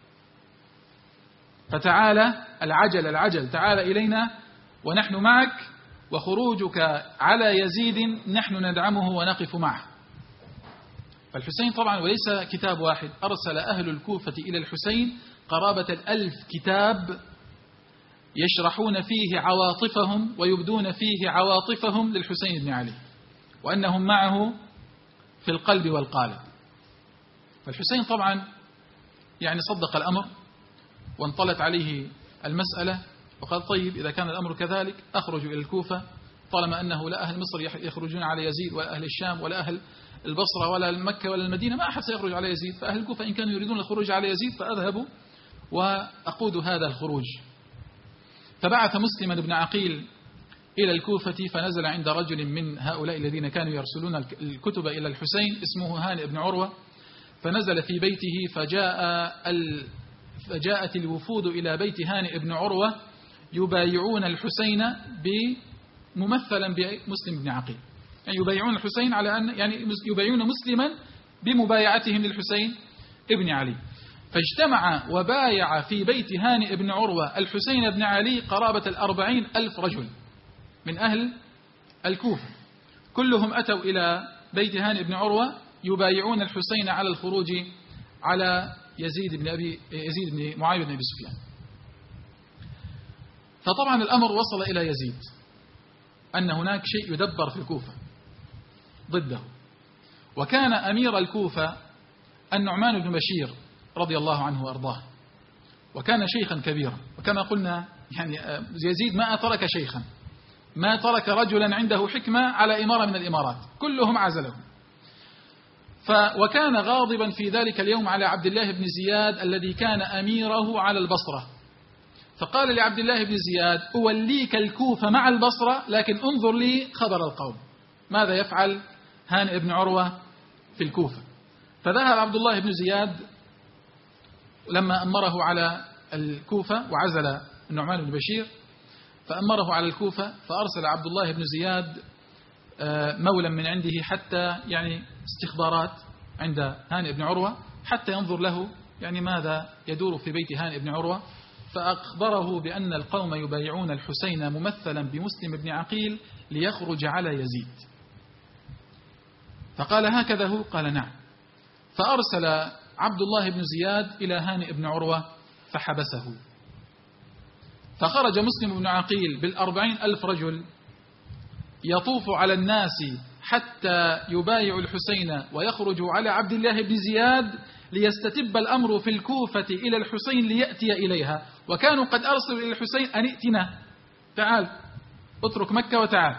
فتعالى العجل تعال إلينا ونحن معك، وخروجك على يزيد نحن ندعمه ونقف معه. فالحسين طبعا، وليس كتاب واحد، أرسل أهل الكوفة إلى الحسين قرابة 1000 كتاب يشرحون فيه عواطفهم ويبدون فيه عواطفهم للحسين بن علي، وأنهم معه في القلب والقالب. فالحسين طبعا يعني صدق الأمر وانطلت عليه المسألة، وقال: طيب إذا كان الأمر كذلك أخرج إلى الكوفة، طالما أنه لا أهل مصر يخرجون على يزيد، ولا أهل الشام، ولا أهل البصرة، ولا مكة، ولا المدينة، ما أحد سيخرج على يزيد، فأهل الكوفة إن كانوا يريدون الخروج على يزيد فأذهب وأقود هذا الخروج. فبعث مسلم بن عقيل إلى الكوفة، فنزل عند رجل من هؤلاء الذين كانوا يرسلون الكتب إلى الحسين اسمه هانئ بن عروة، فنزل في بيته، فجاءت الوفود إلى بيت هانئ بن عروة يبايعون الحسين ممثلا بمسلم بن عقيل، يعني يبايعون الحسين على أن يعني يبايعون مسلما بمبايعتهم للحسين ابن علي. فاجتمع وبايع في بيت هانئ بن عروة الحسين بن علي قرابة 40,000 رجل من أهل الكوفة، كلهم أتوا إلى بيت هانئ بن عروة يبايعون الحسين على الخروج على يزيد بن معاوية بن أبي سفيان. فطبعا الأمر وصل إلى يزيد أن هناك شيء يدبر في الكوفة ضده، وكان أمير الكوفة النعمان بن بشير رضي الله عنه وأرضاه، وكان شيخا كبيرا، وكما قلنا يعني يزيد ما ترك شيخا، ما ترك رجلا عنده حكمة على إمارة من الإمارات، كلهم عزلهم. وكان غاضبا في ذلك اليوم على عبد الله بن زياد الذي كان أميره على البصرة، فقال لعبد الله بن زياد: أوليك الكوفة مع البصرة، لكن انظر لي خبر القوم، ماذا يفعل هانئ بن عروة في الكوفة. فذهب عبد الله بن زياد لما أمره على الكوفة، وعزل النعمان بن بشير فأمره على الكوفة، فأرسل عبد الله بن زياد مولا من عنده حتى يعني استخبارات عند هانئ بن عروة حتى ينظر له يعني ماذا يدور في بيت هانئ بن عروة، فأخبره بأن القوم يبايعون الحسين ممثلا بمسلم بن عقيل ليخرج على يزيد. فقال: هكذا هو؟ قال: نعم. فأرسل عبد الله بن زياد إلى هانئ بن عروة فحبسه، فخرج مسلم بن عقيل 40,000 رجل يطوف على الناس حتى يبايع الحسين ويخرج على عبد الله بن زياد ليستتب الأمر في الكوفة إلى الحسين ليأتي إليها، وكانوا قد أرسلوا إلى الحسين: أن ائتنا، تعال اترك مكة وتعال.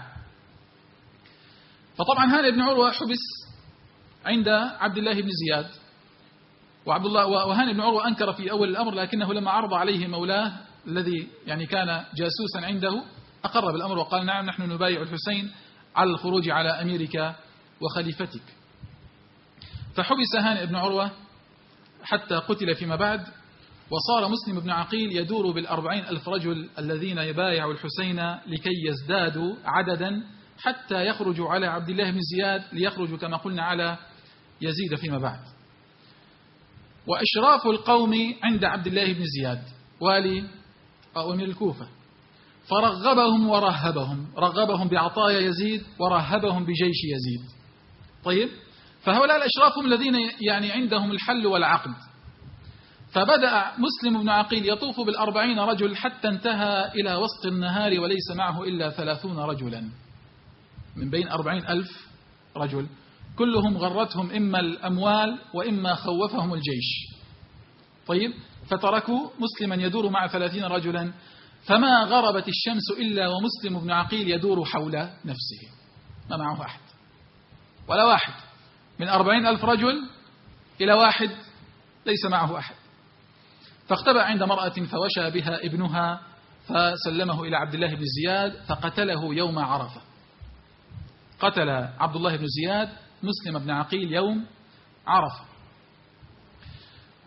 فطبعا هانئ بن عروة حبس عند عبد الله بن زياد، وهانئ بن عروة أنكر في أول الأمر، لكنه لما عرض عليه مولاه الذي يعني كان جاسوسا عنده أقر بالأمر وقال: نعم، نحن نبايع الحسين على الخروج على أميرك وخليفتك. فحبس هانئ بن عروة حتى قتل فيما بعد، وصار مسلم بن عقيل يدور 40,000 رجل الذين يبايعوا الحسين لكي يزدادوا عددا حتى يخرجوا على عبد الله بن زياد ليخرجوا كما قلنا على يزيد فيما بعد. وإشراف القوم عند عبد الله بن زياد والي أو أمير الكوفة، فرغبهم ورهبهم، رغبهم بعطايا يزيد ورهبهم بجيش يزيد. طيب، فهؤلاء الأشراف هم الذين يعني عندهم الحل والعقد. فبدأ مسلم بن عقيل يطوف 40 رجل حتى انتهى إلى وسط النهار وليس معه إلا 30 رجلا من بين 40,000 رجل، كلهم غرتهم إما الأموال وإما خوفهم الجيش. طيب، فتركوا مسلما يدور مع 30 رجلا، فما غربت الشمس إلا ومسلم بن عقيل يدور حول نفسه، ما معه أحد ولا واحد، من 40,000 رجل إلى واحد ليس معه أحد. فاختبأ عند امرأة فوشى بها ابنها فسلمه إلى عبد الله بن زياد فقتله يوم عرفة. قتل عبد الله بن زياد مسلم بن عقيل يوم عرفة.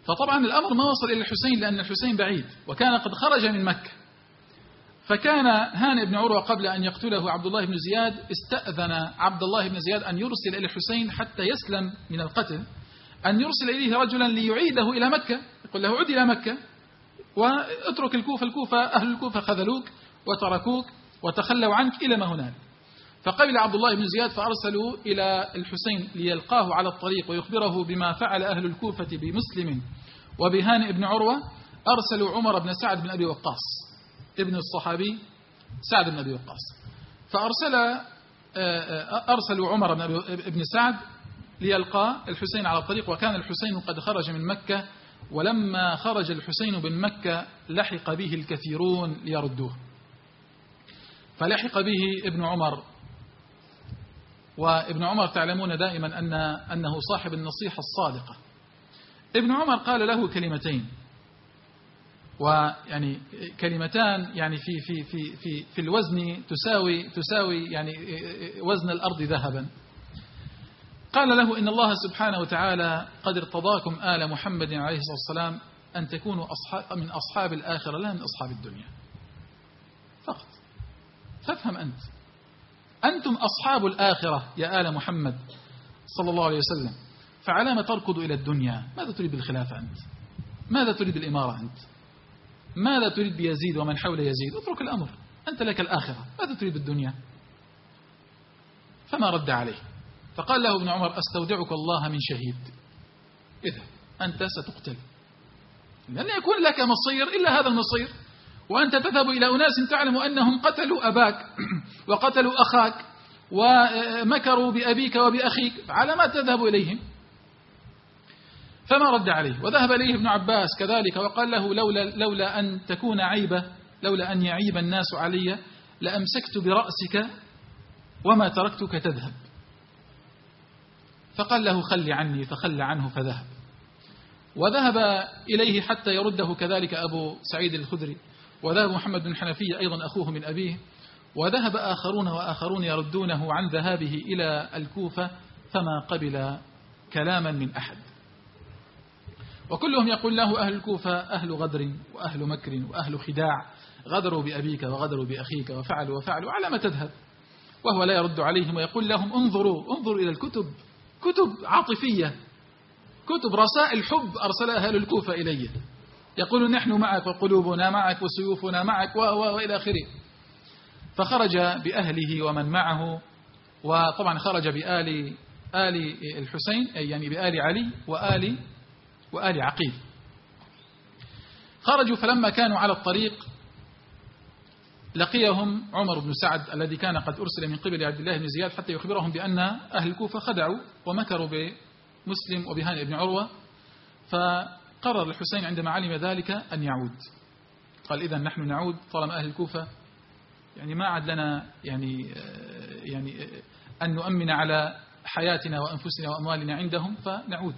فطبعا الأمر ما وصل إلى الحسين لأن الحسين بعيد وكان قد خرج من مكة. فكان هانئ بن عروة قبل أن يقتله عبد الله بن زياد استأذن عبد الله بن زياد أن يرسل إلى الحسين حتى يسلم من القتل، أن يرسل إليه رجلا ليعيده إلى مكة، يقول له عد إلى مكة واترك الكوفة، أهل الكوفة خذلوك وتركوك وتخلوا عنك إلى ما هناك. فقبل عبد الله بن زياد فأرسلوا إلى الحسين ليلقاه على الطريق ويخبره بما فعل أهل الكوفة بمسلم وبهانئ بن عروة. أرسلوا عمر بن أبي وقاص ابن الصحابي سعد بن أبي وقاص، أرسلوا عمر بن سعد ليلقى الحسين على الطريق، وكان الحسين قد خرج من مكة، ولما خرج الحسين من مكة لحق به الكثيرون ليردوه. فلحق به ابن عمر، وابن عمر تعلمون دائما أنه صاحب النصيحة الصادقة. ابن عمر قال له كلمتين، ويعني كلمتان يعني في الوزن تساوي يعني وزن الأرض ذهبا. قال له: إن الله سبحانه وتعالى قد ارتضاكم آل محمد عليه الصلاة والسلام أن تكونوا من أصحاب الآخرة لا من أصحاب الدنيا فقط. فافهم أنتم أصحاب الآخرة يا آل محمد صلى الله عليه وسلم، فعلام تركض إلى الدنيا؟ ماذا تريد بالخلافة أنت؟ ماذا تريد بالإمارة أنت؟ ماذا تريد بيزيد ومن حول يزيد؟ اترك الأمر، أنت لك الآخرة، ماذا تريد بالدنيا؟ فما رد عليه. فقال له ابن عمر: أستودعك الله من شهيد، اذهب أنت ستقتل، لن يكون لك مصير إلا هذا المصير، وأنت تذهب إلى أناس تعلم أنهم قتلوا أباك وقتلوا أخاك ومكروا بأبيك وبأخيك، على ما تذهب إليهم؟ فما رد عليه. وذهب إليه ابن عباس كذلك وقال له: لولا أن تكون عيبة، لولا أن يعيب الناس علي لأمسكت برأسك وما تركتك تذهب. فقال له: خل عني، فخل عنه فذهب. وذهب إليه حتى يرده كذلك أبو سعيد الخدري، وذهب محمد بن حنفية أيضا أخوه من أبيه، وذهب آخرون يردونه عن ذهابه إلى الكوفة، فما قبل كلاما من أحد. وكلهم يقول له أهل الكوفة أهل غدر وأهل مكر وأهل خداع، غدروا بأبيك وغدروا بأخيك وفعلوا على ما تذهب. وهو لا يرد عليهم ويقول لهم: انظروا إلى الكتب، كتب عاطفية، كتب رسائل حب أرسلها أهل الكوفة إليه، يقولون: نحن معك وقلوبنا معك وسيوفنا معك وإلى آخره. فخرج بأهله ومن معه، وطبعا خرج بآل الحسين، أي يعني بآل علي وآل عقيل. خرجوا، فلما كانوا على الطريق لقيهم عمر بن سعد الذي كان قد أرسل من قبل عبد الله بن زياد حتى يخبرهم بأن أهل الكوفة خدعوا ومكروا بمسلم وبهانئ بن عروة. فقرر الحسين عندما علم ذلك أن يعود، قال: إذن نحن نعود طالما أهل الكوفة يعني ما عاد لنا يعني أن نؤمن على حياتنا وأنفسنا وأموالنا عندهم، فنعود.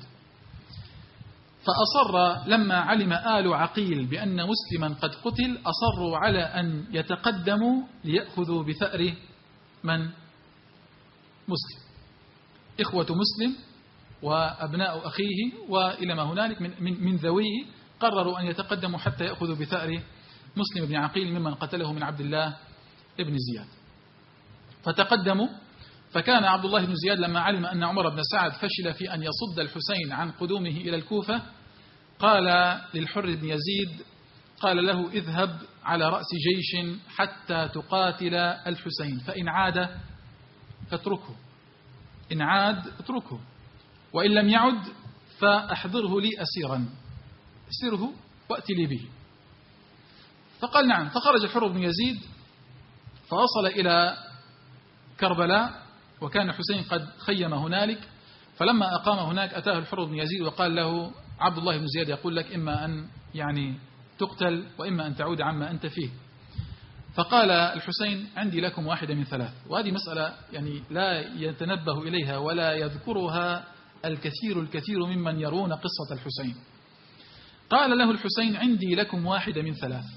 فأصر لما علم آل عقيل بأن مسلما قد قتل، أصروا على أن يتقدموا ليأخذوا بثأر من؟ مسلم، إخوة مسلم وأبناء أخيه وإلى ما هنالك من ذويه، قرروا أن يتقدموا حتى يأخذوا بثأر مسلم بن عقيل ممن قتله من عبد الله ابن زياد. فتقدموا، فكان عبد الله بن زياد لما علم أن عمر بن سعد فشل في أن يصد الحسين عن قدومه إلى الكوفة، قال للحر بن يزيد، قال له: اذهب على رأس جيش حتى تقاتل الحسين، فإن عاد فاتركه، إن عاد اتركه، وإن لم يعد فأحضره لي أسيرا، اسره وأتي لي به. فقال: نعم. فخرج الحر بن يزيد فوصل إلى كربلاء، وكان الحسين قد خيم هنالك. فلما أقام هناك أتاه الحر بن يزيد وقال له: عبد الله بن زياد يقول لك إما أن يعني تقتل وإما أن تعود عما أنت فيه. فقال الحسين: عندي لكم واحدة من ثلاث. وهذه مسألة يعني لا يتنبه إليها ولا يذكرها الكثير ممن يرون قصة الحسين. قال له الحسين: عندي لكم واحدة من ثلاث.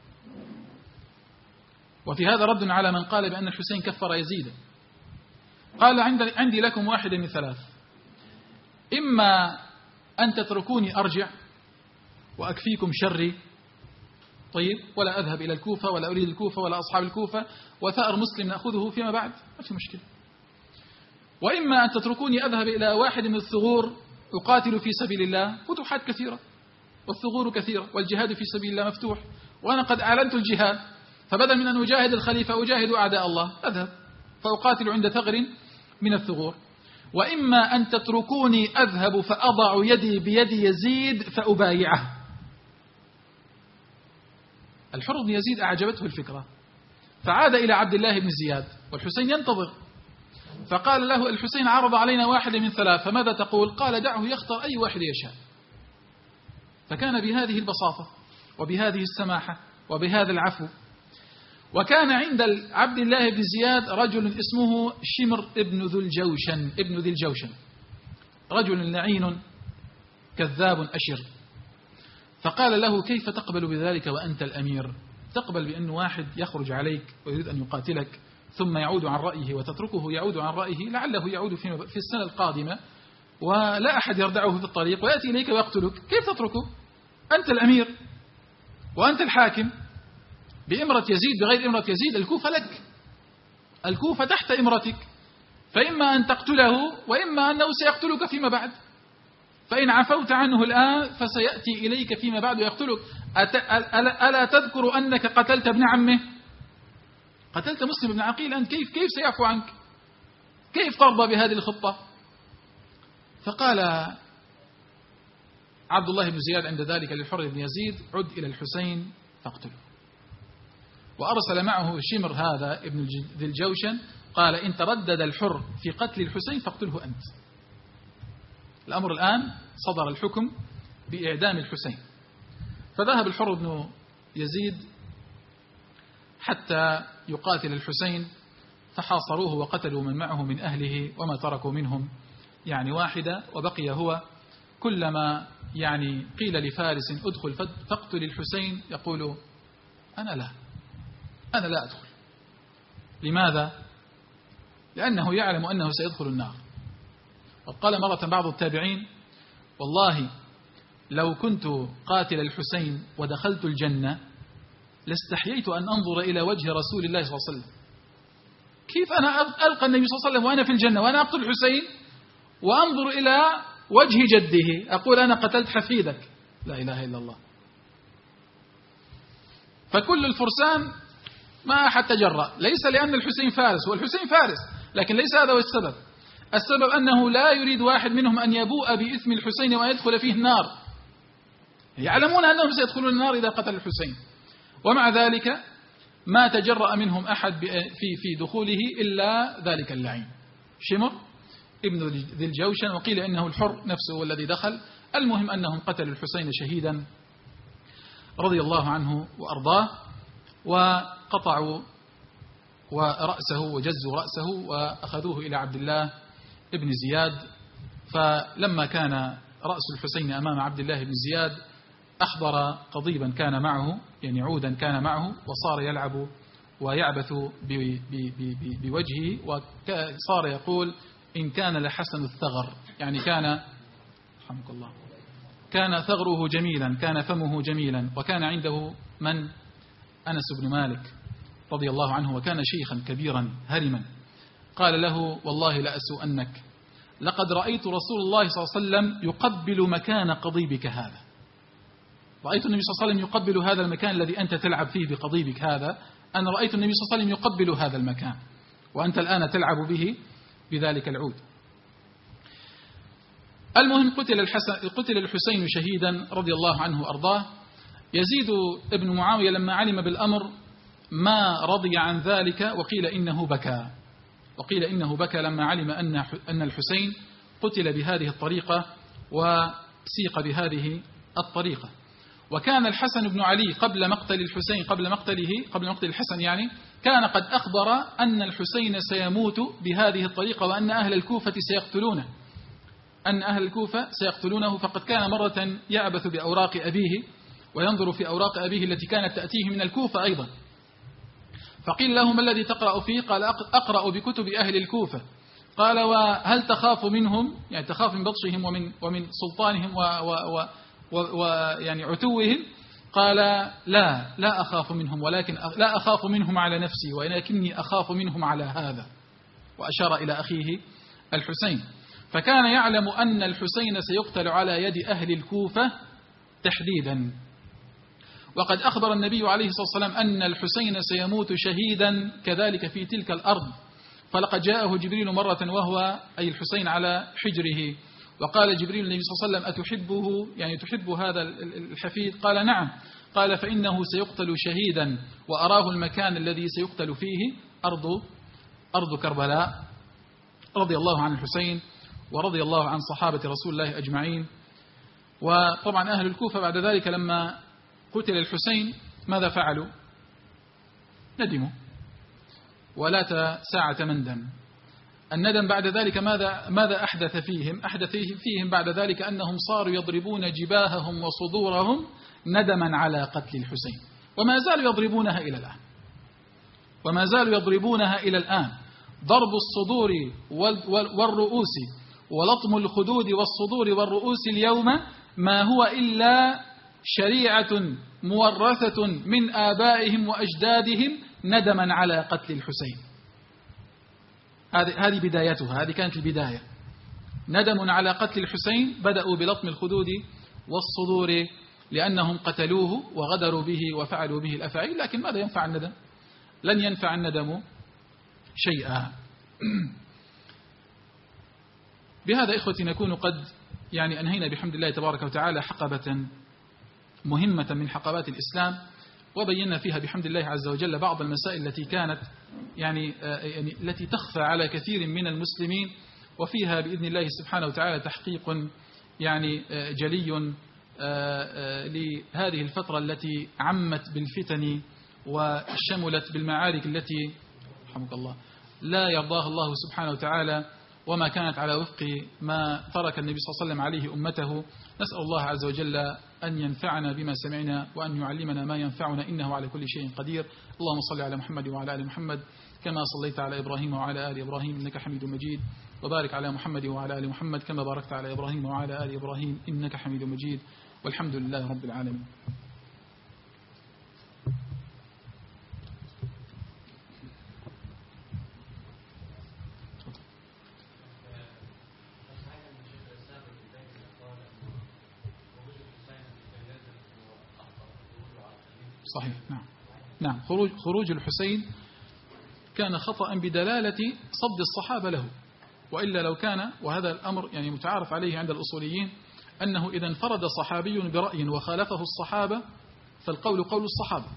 وفي هذا رد على من قال بأن الحسين كفر يزيد. قال: عندي لكم واحدة من ثلاث، إما أن تتركوني أرجع وأكفيكم شري. طيب، ولا أذهب إلى الكوفة ولا أريد الكوفة ولا أصحاب الكوفة، وثأر مسلم نأخذه فيما بعد، ما في مشكلة. وإما أن تتركوني أذهب إلى واحد من الثغور أقاتل في سبيل الله، فتوحات كثيرة والثغور كثيرة والجهاد في سبيل الله مفتوح، وأنا قد أعلنت الجهاد، فبدل من أن أجاهد الخليفة أجاهد أعداء الله، أذهب فأقاتل عند ثغر من الثغور. وإما أن تتركوني أذهب فأضع يدي بيد يزيد فأبايعه. الحر بن يزيد أعجبته الفكرة، فعاد إلى عبد الله بن زياد والحسين ينتظر، فقال له الحسين عرض علينا واحد من ثلاث، فماذا تقول؟ قال دعه يختار أي واحد يشاء. فكان بهذه البساطة وبهذه السماحة وبهذا العفو. وكان عند عبد الله بن زياد رجل اسمه شمر ابن ذي الجوشن، رجل لعين كذاب أشر. فقال له كيف تقبل بذلك وأنت الأمير؟ تقبل بأن واحد يخرج عليك ويريد أن يقاتلك ثم يعود عن رأيه وتتركه يعود عن رأيه، لعله يعود في السنة القادمة ولا أحد يردعه في الطريق ويأتي إليك ويقتلك، كيف تتركه؟ أنت الأمير وأنت الحاكم بإمرة يزيد بغير إمرة يزيد، الكوفة لك، الكوفة تحت إمرتك، فإما أن تقتله وإما أنه سيقتلك فيما بعد، فإن عفوت عنه الآن فسيأتي إليك فيما بعد ويقتلك. ألا تذكر أنك قتلت ابن عمه؟ قتلت مسلم بن عقيل، أنت كيف سيعفو عنك؟ كيف ترضى بهذه الخطة؟ فقال عبد الله بن زياد عند ذلك للحر بن يزيد عد إلى الحسين فاقتله. وأرسل معه شمر هذا ابن ذي الجوشن، قال إن تردد الحر في قتل الحسين فاقتله أنت. الأمر الآن صدر الحكم بإعدام الحسين. فذهب الحر بن يزيد حتى يقاتل الحسين، فحاصروه وقتلوا من معه من أهله وما تركوا منهم يعني واحدة، وبقي هو. كلما يعني قيل لفارس ادخل فاقتل الحسين يقول أنا لا أدخل. لماذا؟ لأنه يعلم أنه سيدخل النار. وقال مرة بعض التابعين والله لو كنت قاتل الحسين ودخلت الجنة لاستحييت أن أنظر إلى وجه رسول الله صلى الله عليه وسلم. كيف أنا ألقى النبي صلى الله عليه وسلم وأنا في الجنة وأنا أقتل الحسين وأنظر إلى وجه جده أقول أنا قتلت حفيدك؟ لا إله إلا الله. فكل الفرسان ما أحد تجرأ، ليس لأن الحسين فارس، والحسين فارس، لكن ليس هذا هو السبب. السبب أنه لا يريد واحد منهم أن يبوء بإثم الحسين وأن يدخل فيه النار، يعلمون أنهم سيدخلون النار إذا قتل الحسين، ومع ذلك ما تجرأ منهم أحد في دخوله إلا ذلك اللعين شمر ابن ذي الجوشن، وقيل إنه الحر نفسه الذي دخل. المهم أنهم قتلوا الحسين شهيدا رضي الله عنه وأرضاه، وقطعوا ورأسه وجزوا رأسه وأخذوه إلى عبد الله ابن زياد. فلما كان رأس الحسين أمام عبد الله بن زياد أحضر قضيبا كان معه، يعني عودا كان معه، وصار يلعب ويعبث بوجهه، وصار يقول إن كان لحسن الثغر، يعني كان رحمك الله كان ثغره جميلا، كان فمه جميلا. وكان عنده من أنس بن مالك رضي الله عنه، وكان شيخا كبيرا هرما. قال له والله لأسوءنك، لقد رأيت رسول الله صلى الله عليه وسلم يقبل مكان قضيبك هذا، رأيت النبي صلى الله عليه وسلم يقبل هذا المكان الذي أنت تلعب فيه بقضيبك هذا، أنا رأيت النبي صلى الله عليه وسلم يقبل هذا المكان وأنت الآن تلعب به بذلك العود. المهم قتل الحسين شهيدا رضي الله عنه وأرضاه. يزيد ابن معاوية لما علم بالأمر ما رضي عن ذلك، وقيل إنه بكى لما علم أن الحسين قتل بهذه الطريقة وسيق بهذه الطريقة. وكان الحسن بن علي قبل مقتل الحسين قبل مقتل الحسن يعني كان قد أخبر أن الحسين سيموت بهذه الطريقة، وأن أهل الكوفة سيقتلونه. فقد كان مرة يعبث بأوراق أبيه وينظر في أوراق أبيه التي كانت تأتيه من الكوفة أيضا، فقيل له ما الذي تقرأ فيه؟ قال أقرأ بكتب أهل الكوفة. قال وهل تخاف منهم، يعني تخاف من بطشهم ومن سلطانهم ويعني عتوهم، قال لا أخاف منهم، ولكن لا أخاف منهم على نفسي، ولكني أخاف منهم على هذا، وأشار إلى أخيه الحسين. فكان يعلم أن الحسين سيقتل على يد أهل الكوفة تحديدا. وقد أخبر النبي عليه الصلاة والسلام أن الحسين سيموت شهيدا كذلك في تلك الأرض. فلقد جاءه جبريل مرة وهو أي الحسين على حجره، وقال جبريل النبي صلى الله عليه وسلم أتحبه، يعني تحب هذا الحفيد؟ قال نعم. قال فإنه سيقتل شهيدا، وأراه المكان الذي سيقتل فيه أرض كربلاء. رضي الله عن الحسين ورضي الله عن صحابة رسول الله أجمعين. وطبعا أهل الكوفة بعد ذلك لما قتل الحسين ماذا فعلوا؟ ندموا ولا ساعة مندم. الندم بعد ذلك ماذا أحدث فيهم؟ أحدث فيهم بعد ذلك أنهم صاروا يضربون جباههم وصدورهم ندما على قتل الحسين، وما زالوا يضربونها إلى الآن. ضرب الصدور والرؤوس ولطم الخدود والصدور والرؤوس اليوم ما هو إلا شريعة مورثة من آبائهم وأجدادهم ندما على قتل الحسين. هذه بدايتها، هذه كانت البداية، ندم على قتل الحسين. بدأوا بلطم الخدود والصدور لأنهم قتلوه وغدروا به وفعلوا به الأفاعيل، لكن ماذا ينفع الندم؟ لن ينفع الندم شيئا. بهذا إخوتي نكون قد يعني أنهينا بحمد الله تبارك وتعالى حقبة مهمة من حقبات الإسلام، وبينا فيها بحمد الله عز وجل بعض المسائل التي كانت يعني التي تخفى على كثير من المسلمين، وفيها بإذن الله سبحانه وتعالى تحقيق يعني جلي لهذه الفترة التي عمت بالفتن وشملت بالمعارك التي رحمك الله لا يرضاها الله سبحانه وتعالى، وما كانت على وفق ما ترك النبي صلى الله عليه وسلم عليه أمته. نسأل الله عز وجل أن ينفعنا بما سمعنا وأن يعلمنا ما ينفعنا، إنه على كل شيء قدير. اللهم صل على محمد وعلى آل محمد كما صليت على إبراهيم وعلى آل إبراهيم إنك حميد مجيد، وبارك على محمد وعلى آل محمد كما باركت على إبراهيم وعلى آل إبراهيم إنك حميد مجيد، والحمد لله رب العالمين. صحيح. نعم. خروج الحسين كان خطأ بدلالة صد الصحابة له، وإلا لو كان، وهذا الأمر يعني متعارف عليه عند الأصوليين، أنه إذا انفرد صحابي برأي وخالفه الصحابة فالقول قول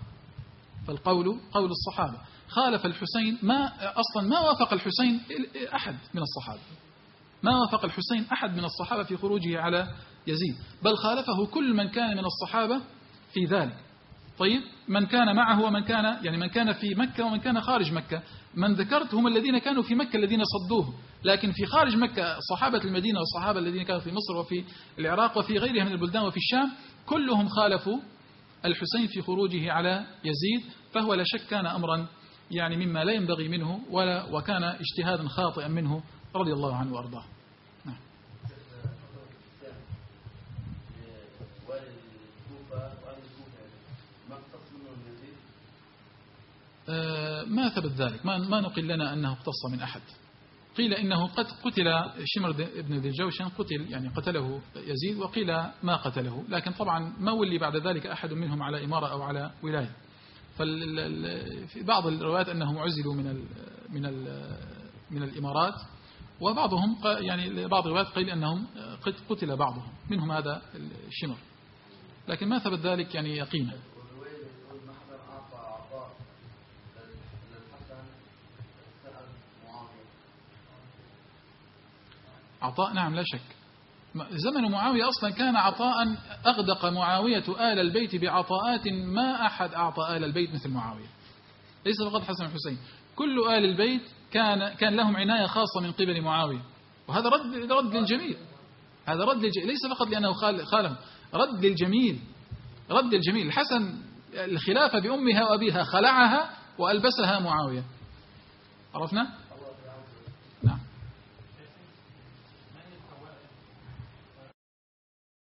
الصحابة. خالف الحسين ما وافق الحسين أحد من الصحابة، ما وافق الحسين أحد من الصحابة في خروجه على يزيد، بل خالفه كل من كان من الصحابة في ذلك. طيب، من كان معه ومن كان يعني من كان في مكة ومن كان خارج مكة. من ذكرت هم الذين كانوا في مكة الذين صدوه، لكن في خارج مكة صحابة المدينة والصحابة الذين كانوا في مصر وفي العراق وفي غيرها من البلدان وفي الشام كلهم خالفوا الحسين في خروجه على يزيد. فهو لا شك كان أمرا يعني مما لا ينبغي منه وكان اجتهادا خاطئا منه رضي الله عنه وأرضاه. نعم. ما ثبت ذلك، ما نقل لنا أنه اقتص من أحد. قيل إنه قد قتل شمر بن ذي الجوشن، يعني قتله يزيد، وقيل ما قتله، لكن طبعا ما ولي بعد ذلك أحد منهم على إمارة أو على ولاية. في بعض الروايات أنهم عزلوا من الإمارات، وبعضهم يعني بعض الروايات قيل أنهم قد قتل بعضهم منهم هذا الشمر، لكن ما ثبت ذلك يعني يقينا. عطاء، نعم لا شك. زمن معاوية أصلا كان عطاء، أغدق معاوية آل البيت بعطاءات ما أحد أعطى آل البيت مثل معاوية، ليس فقط حسن الحسين، كل آل البيت كان لهم عناية خاصة من قبل معاوية، وهذا رد للجميل. هذا رد للجميل، ليس فقط لأنه خالف، رد للجميل. الحسن الخلافة بأمها وأبيها خلعها وألبسها معاوية، عرفنا؟